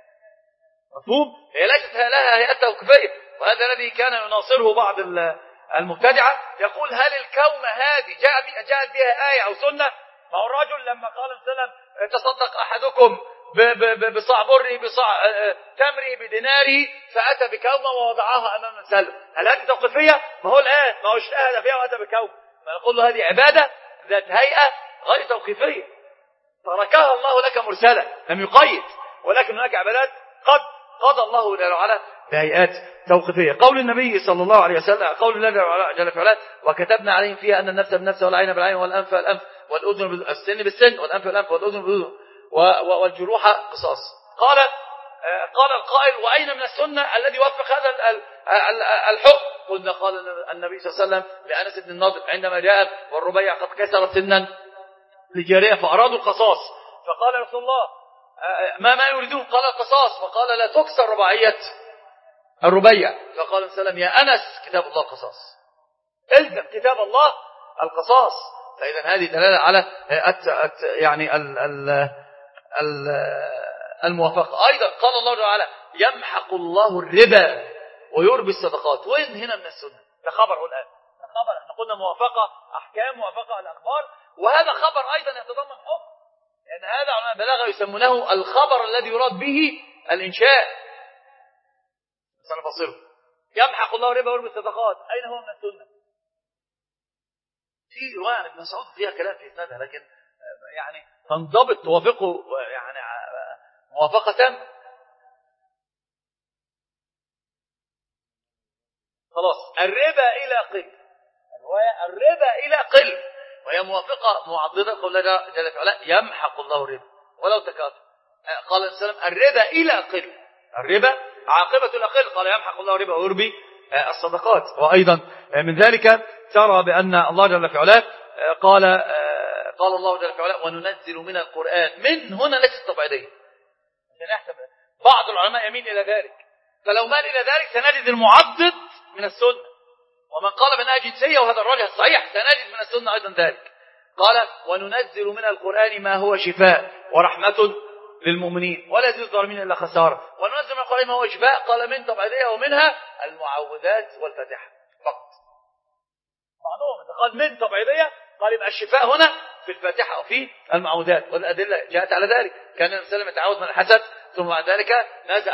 مفهوم؟ هي ليست لها هيئات توقيفية. وهذا الذي كان يناصره بعض المبتدعة، يقول هل الكومة هذه جاء جاءت بها آية أو سنة؟ ما هو الرجل لما قال السلام تصدق أحدكم بصاع بره بصاع تمري بديناره فأتى بكومة ووضعها أمام السلم، هل هذه توقيفية؟ ما هو الآن ما هو اجتهد فيها وأتى بكومة، فنقول له هذه عبادة ذات هيئة غير توقيفية تركها الله لك مرسلة، لم يقيد. ولكن هناك عبادات قد قضى الله جل وعلا بهيئات توقيفية. قول النبي صلى الله عليه وسلم، قول الله جل في علاه وكتبنا عليهم فيها أن النفس بالنفس والعين بالعين والأنف بالأنف والأذن بالسن بالسن والأنف بالأنف والأذن بالأذن والجروح قصاص. قال قال القائل وأين من السنة الذي وفق هذا الحكم؟ قلنا قال النبي صلى الله عليه وسلم لأنس بن النضر عندما جاء والربيع قد كسرت سنا لجارية فأرادوا القصاص، فقال رسول الله ما ما يريدون؟ قال القصاص، فقال لا تكسر رباعية الربيع، فقال السلام يا أنس كتاب الله القصاص، الزم كتاب الله القصاص. فإذا هذه دلالة على يعني ال ال ال الموافقة. أيضا قال الله تعالى يمحق الله الربا ويربي الصدقات. وين هنا من السنة؟ ده خبر الآن، ده خبر، احنا قلنا موافقة أحكام، موافقة الأخبار، وهذا خبر أيضا يتضمن حكم، لأن يعني هذا علماء البلاغة يسمونه الخبر الذي يراد به الإنشاء. سنفصله. يمحق الله الربا ويربي الصدقات، أين هو من السنة؟ في رواية عن ابن مسعود فيها كلام في إسنادها، لكن يعني تنضبط توافقه يعني موافقة تامة. خلاص الربا إلى قل، الرواية الربا إلى قل، وهي موافقة معضدة. قول الله جل في علاه يمحق الله الربا ولو تكاثر. قال السلام الربا إلى قل، الربا عاقبة الأقل، قال يمحق الله الربا ويربي الصدقات. وأيضا من ذلك ترى بأن الله جل في علاه قال قال الله جل وعلا وننزل من القرآن، من هنا ليست طبيعية، عشان يحسب بعض العلماء يميل إلى ذلك، فلو مال إلى ذلك سنجد المعضد من السنة، ومن قال بأنها جنسية وهذا الراجح الصحيح سنجد من السنة أيضا ذلك. قال وننزل من القرآن ما هو شفاء ورحمة للمؤمنين ولا يزيد الظالمين إلا خسارة. وننزل من القرآن ما هو شفاء، قال من طبيعية ومنها المعوذات والفاتحة فقط. بعضهم قال من طبيعية، قال يبقى الشفاء هنا في الفاتحة وفي المعوذات، والأدلة جاءت على ذلك. كان النبي صلى الله عليه وسلم يتعوذ من الحسد، ثم بعد ذلك نزل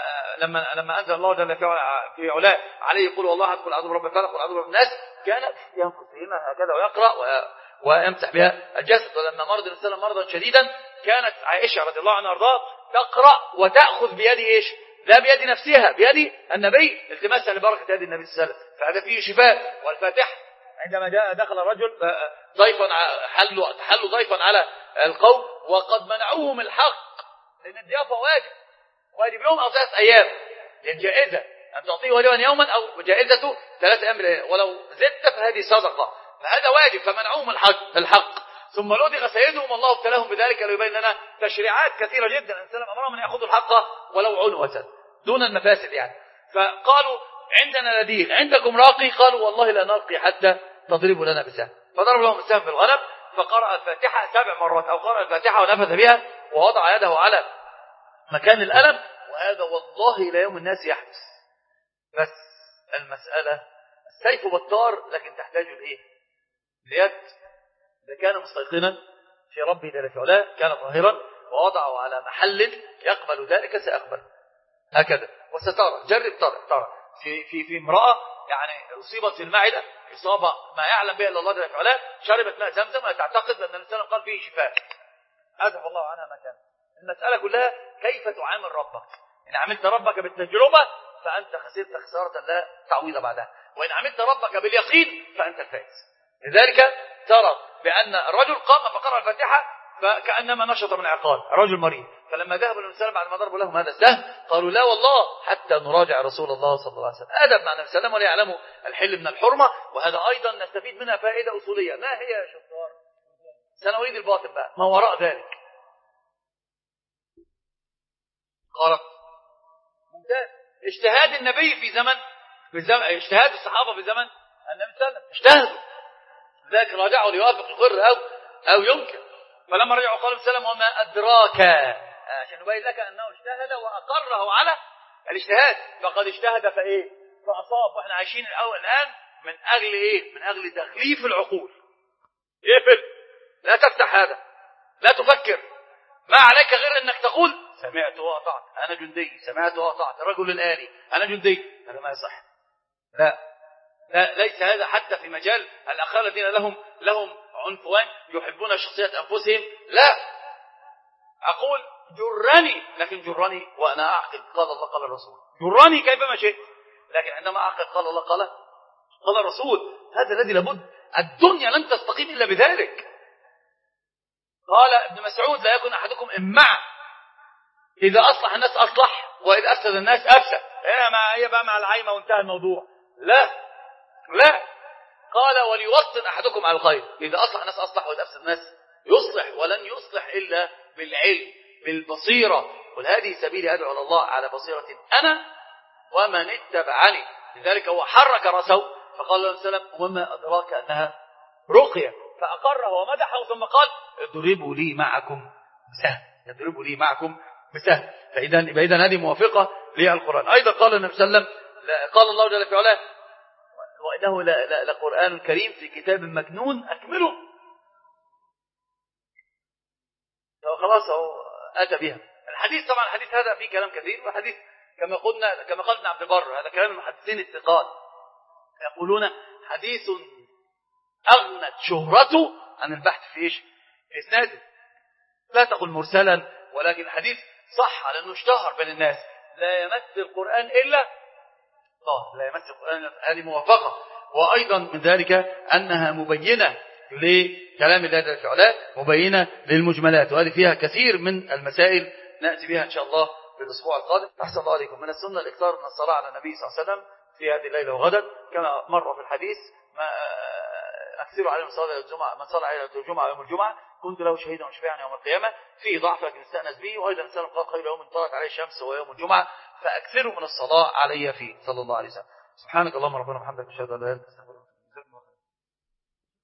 لما لما أنزل الله جل في علاه عليه يقول والله أدخل أعوذ برب الفلق وأعوذ برب الناس، كان ينفث بها هكذا ويقرأ ويمسح بها الجسد. ولما مرض النبي صلى الله عليه وسلم مرضا شديدا كانت عائشة رضي الله عنها وارضاها تقرأ وتأخذ بيد إيش؟ لا بيد نفسها، بيد النبي، التماسا لبركة يد النبي صلى الله عليه وسلم، فهذا فيه شفاء. والفاتحة عندما جاء دخل رجل ضيفا حلوا تحلوا ضيفا على القوم وقد منعوهم الحق، لأن الضيافة واجب واجب لهم أو ثلاث أيام، لأن جائزة أن تعطيه وليا يوما أو جائزته ثلاث أيام، ولو زدت فهذه صدقة، فهذا واجب، فمنعوهم الحق الحق ثم لدغ سيدهم الله ابتلاهم بذلك ليبين لنا تشريعات كثيرة جدا. الإنسان أمرهم أن يأخذوا الحق ولو عنوة دون المفاسد يعني. فقالوا عندنا لديغ عندكم راقي، قالوا والله لا نرقي حتى تضربوا لنا بسهم، فضرب لهم السهم في الغنم، فقرأ الفاتحة سبع مرات أو قرأ الفاتحة ونفث بها ووضع يده على مكان الألم، وهذا والله إلى يوم الناس يحدث. بس المسألة السيف بطار، لكن تحتاج لإيه؟ ليد. إذا كان مستيقنا في ربه جل في علاه كان ظاهرا ووضعه على محل يقبل ذلك سيقبل هكذا. وسترى جرب ترى ترى في في في امرأة يعني أصيبت في المعدة إصابة ما يعلم بها إلا الله جل في علاه، شربت ماء زمزم وتعتقد أن الإنسان قال فيه شفاء، أذهب الله عنها مكان. المسألة كلها كيف تعامل ربك. إن عملت ربك بالتجربة فأنت خسرت خسارة لا تعويض بعدها، وإن عملت ربك باليقين فأنت الفائز. لذلك ترى بأن الرجل قام فقرأ الفاتحة فكأنما نشط من عقال، رجل مريض، فلما ذهبوا للنبي بعد ما ضربوا لهم هذا السهم قالوا لا والله حتى نراجع رسول الله صلى الله عليه وسلم. أدب مع النبي صلى الله عليه وسلم ولا يعلموا الحل من الحرمة. وهذا أيضا نستفيد منها فائدة أصولية. ما هي يا شطار؟ سنريد الباطل بقى ما وراء ذلك. قالت ممتاز. اجتهاد النبي في زمن في زمن اجتهاد الصحابة في زمن النبي صلى الله عليه وسلم، اجتهدوا ذاك راجعوا ليوافق القر أو أو يمكن. فلما رجعوا قالوا السلام وما أدراك، عشان نبين لك أنه اجتهد وأقره على الاجتهاد، فقد اجتهد فإيه فأصاب. وإحنا عايشين الأول الآن من أجل إيه؟ من أجل تغليف العقول. اقفل، لا تفتح هذا، لا تفكر، ما عليك غير أنك تقول سمعت وأطعت، أنا جندي، سمعت وأطعت، الرجل الآلي أنا جندي. هذا ما يصح، لا لا ليس هذا حتى في مجال الأخوة الذين لهم لهم عنفوان يحبون شخصية أنفسهم. لا أقول جرني، لكن جرني وأنا أعقل قال الله قال الرسول، جرني كيفما شئت، لكن عندما أعقل قال الله قال قال الرسول. هذا الذي لابد، الدنيا لن تستقيم إلا بذلك. قال ابن مسعود لا يكن أحدكم إمعا، إذا أصلح الناس أصلح وإذا أفسد الناس أفسد. هي ما هي بقى مع العايمة وانتهى الموضوع. لا لا قال وليوطن أحدكم على الخير، إذا أصلح الناس أصلح وإذا أفسد الناس يصلح، ولن يصلح إلا بالعلم بالبصيرة. والهذه سبيلي أدعو على الله على بصيرة أنا ومن اتبعني. لذلك هو حرك رأسه فقال له السلام وما أدراك أنها رقية، فأقره ومدحه ثم قال اضربوا لي معكم بسهم، اضربوا لي معكم بسهم. فإذا فإذا هذه موافقة للقرآن. أيضا قال النبي صلى الله عليه وسلم قال الله جل في علاه وإنه لقرآن كريم في كتاب مكنون أكمله. خلاص هو أتى بها. الحديث طبعا الحديث هذا فيه كلام كثير، والحديث كما قلنا كما قال ابن عبد البر هذا كلام المحدثين الثقات، يقولون حديث أغنت شهرته عن البحث في إيش؟ في إسناده. لا تقل مرسلا، ولكن الحديث صح على أنه اشتهر بين الناس. لا يمس القرآن إلا الله، لا يمس القرآن، هذه موافقة. وأيضا من ذلك أنها مبينة لكلام الله جل وعلا، مبينة للمجملات، وهذه فيها كثير من المسائل نأتي بها إن شاء الله في الأسبوع القادم. أحسن الله عليكم. من السنة الإكثار من الصلاة على النبي صلى الله عليه وسلم في هذه الليلة وغدا كما مر في الحديث. ما أكثروا عليه من صلاة الجمعة، من صلى عليه الجمعة يوم الجمعة كنت له شهيدا وشفيعا يوم القيامة. فيه ضعف لكن استأنس به، وأيضا السلام قال خير يوم طلعت عليه الشمس ويوم الجمعة، فأكثروا من الصلاة علي فيه صلى الله عليه وسلم. سبحانك اللهم ربنا وبحمدك، أشهد أن لا إله إلا أنت.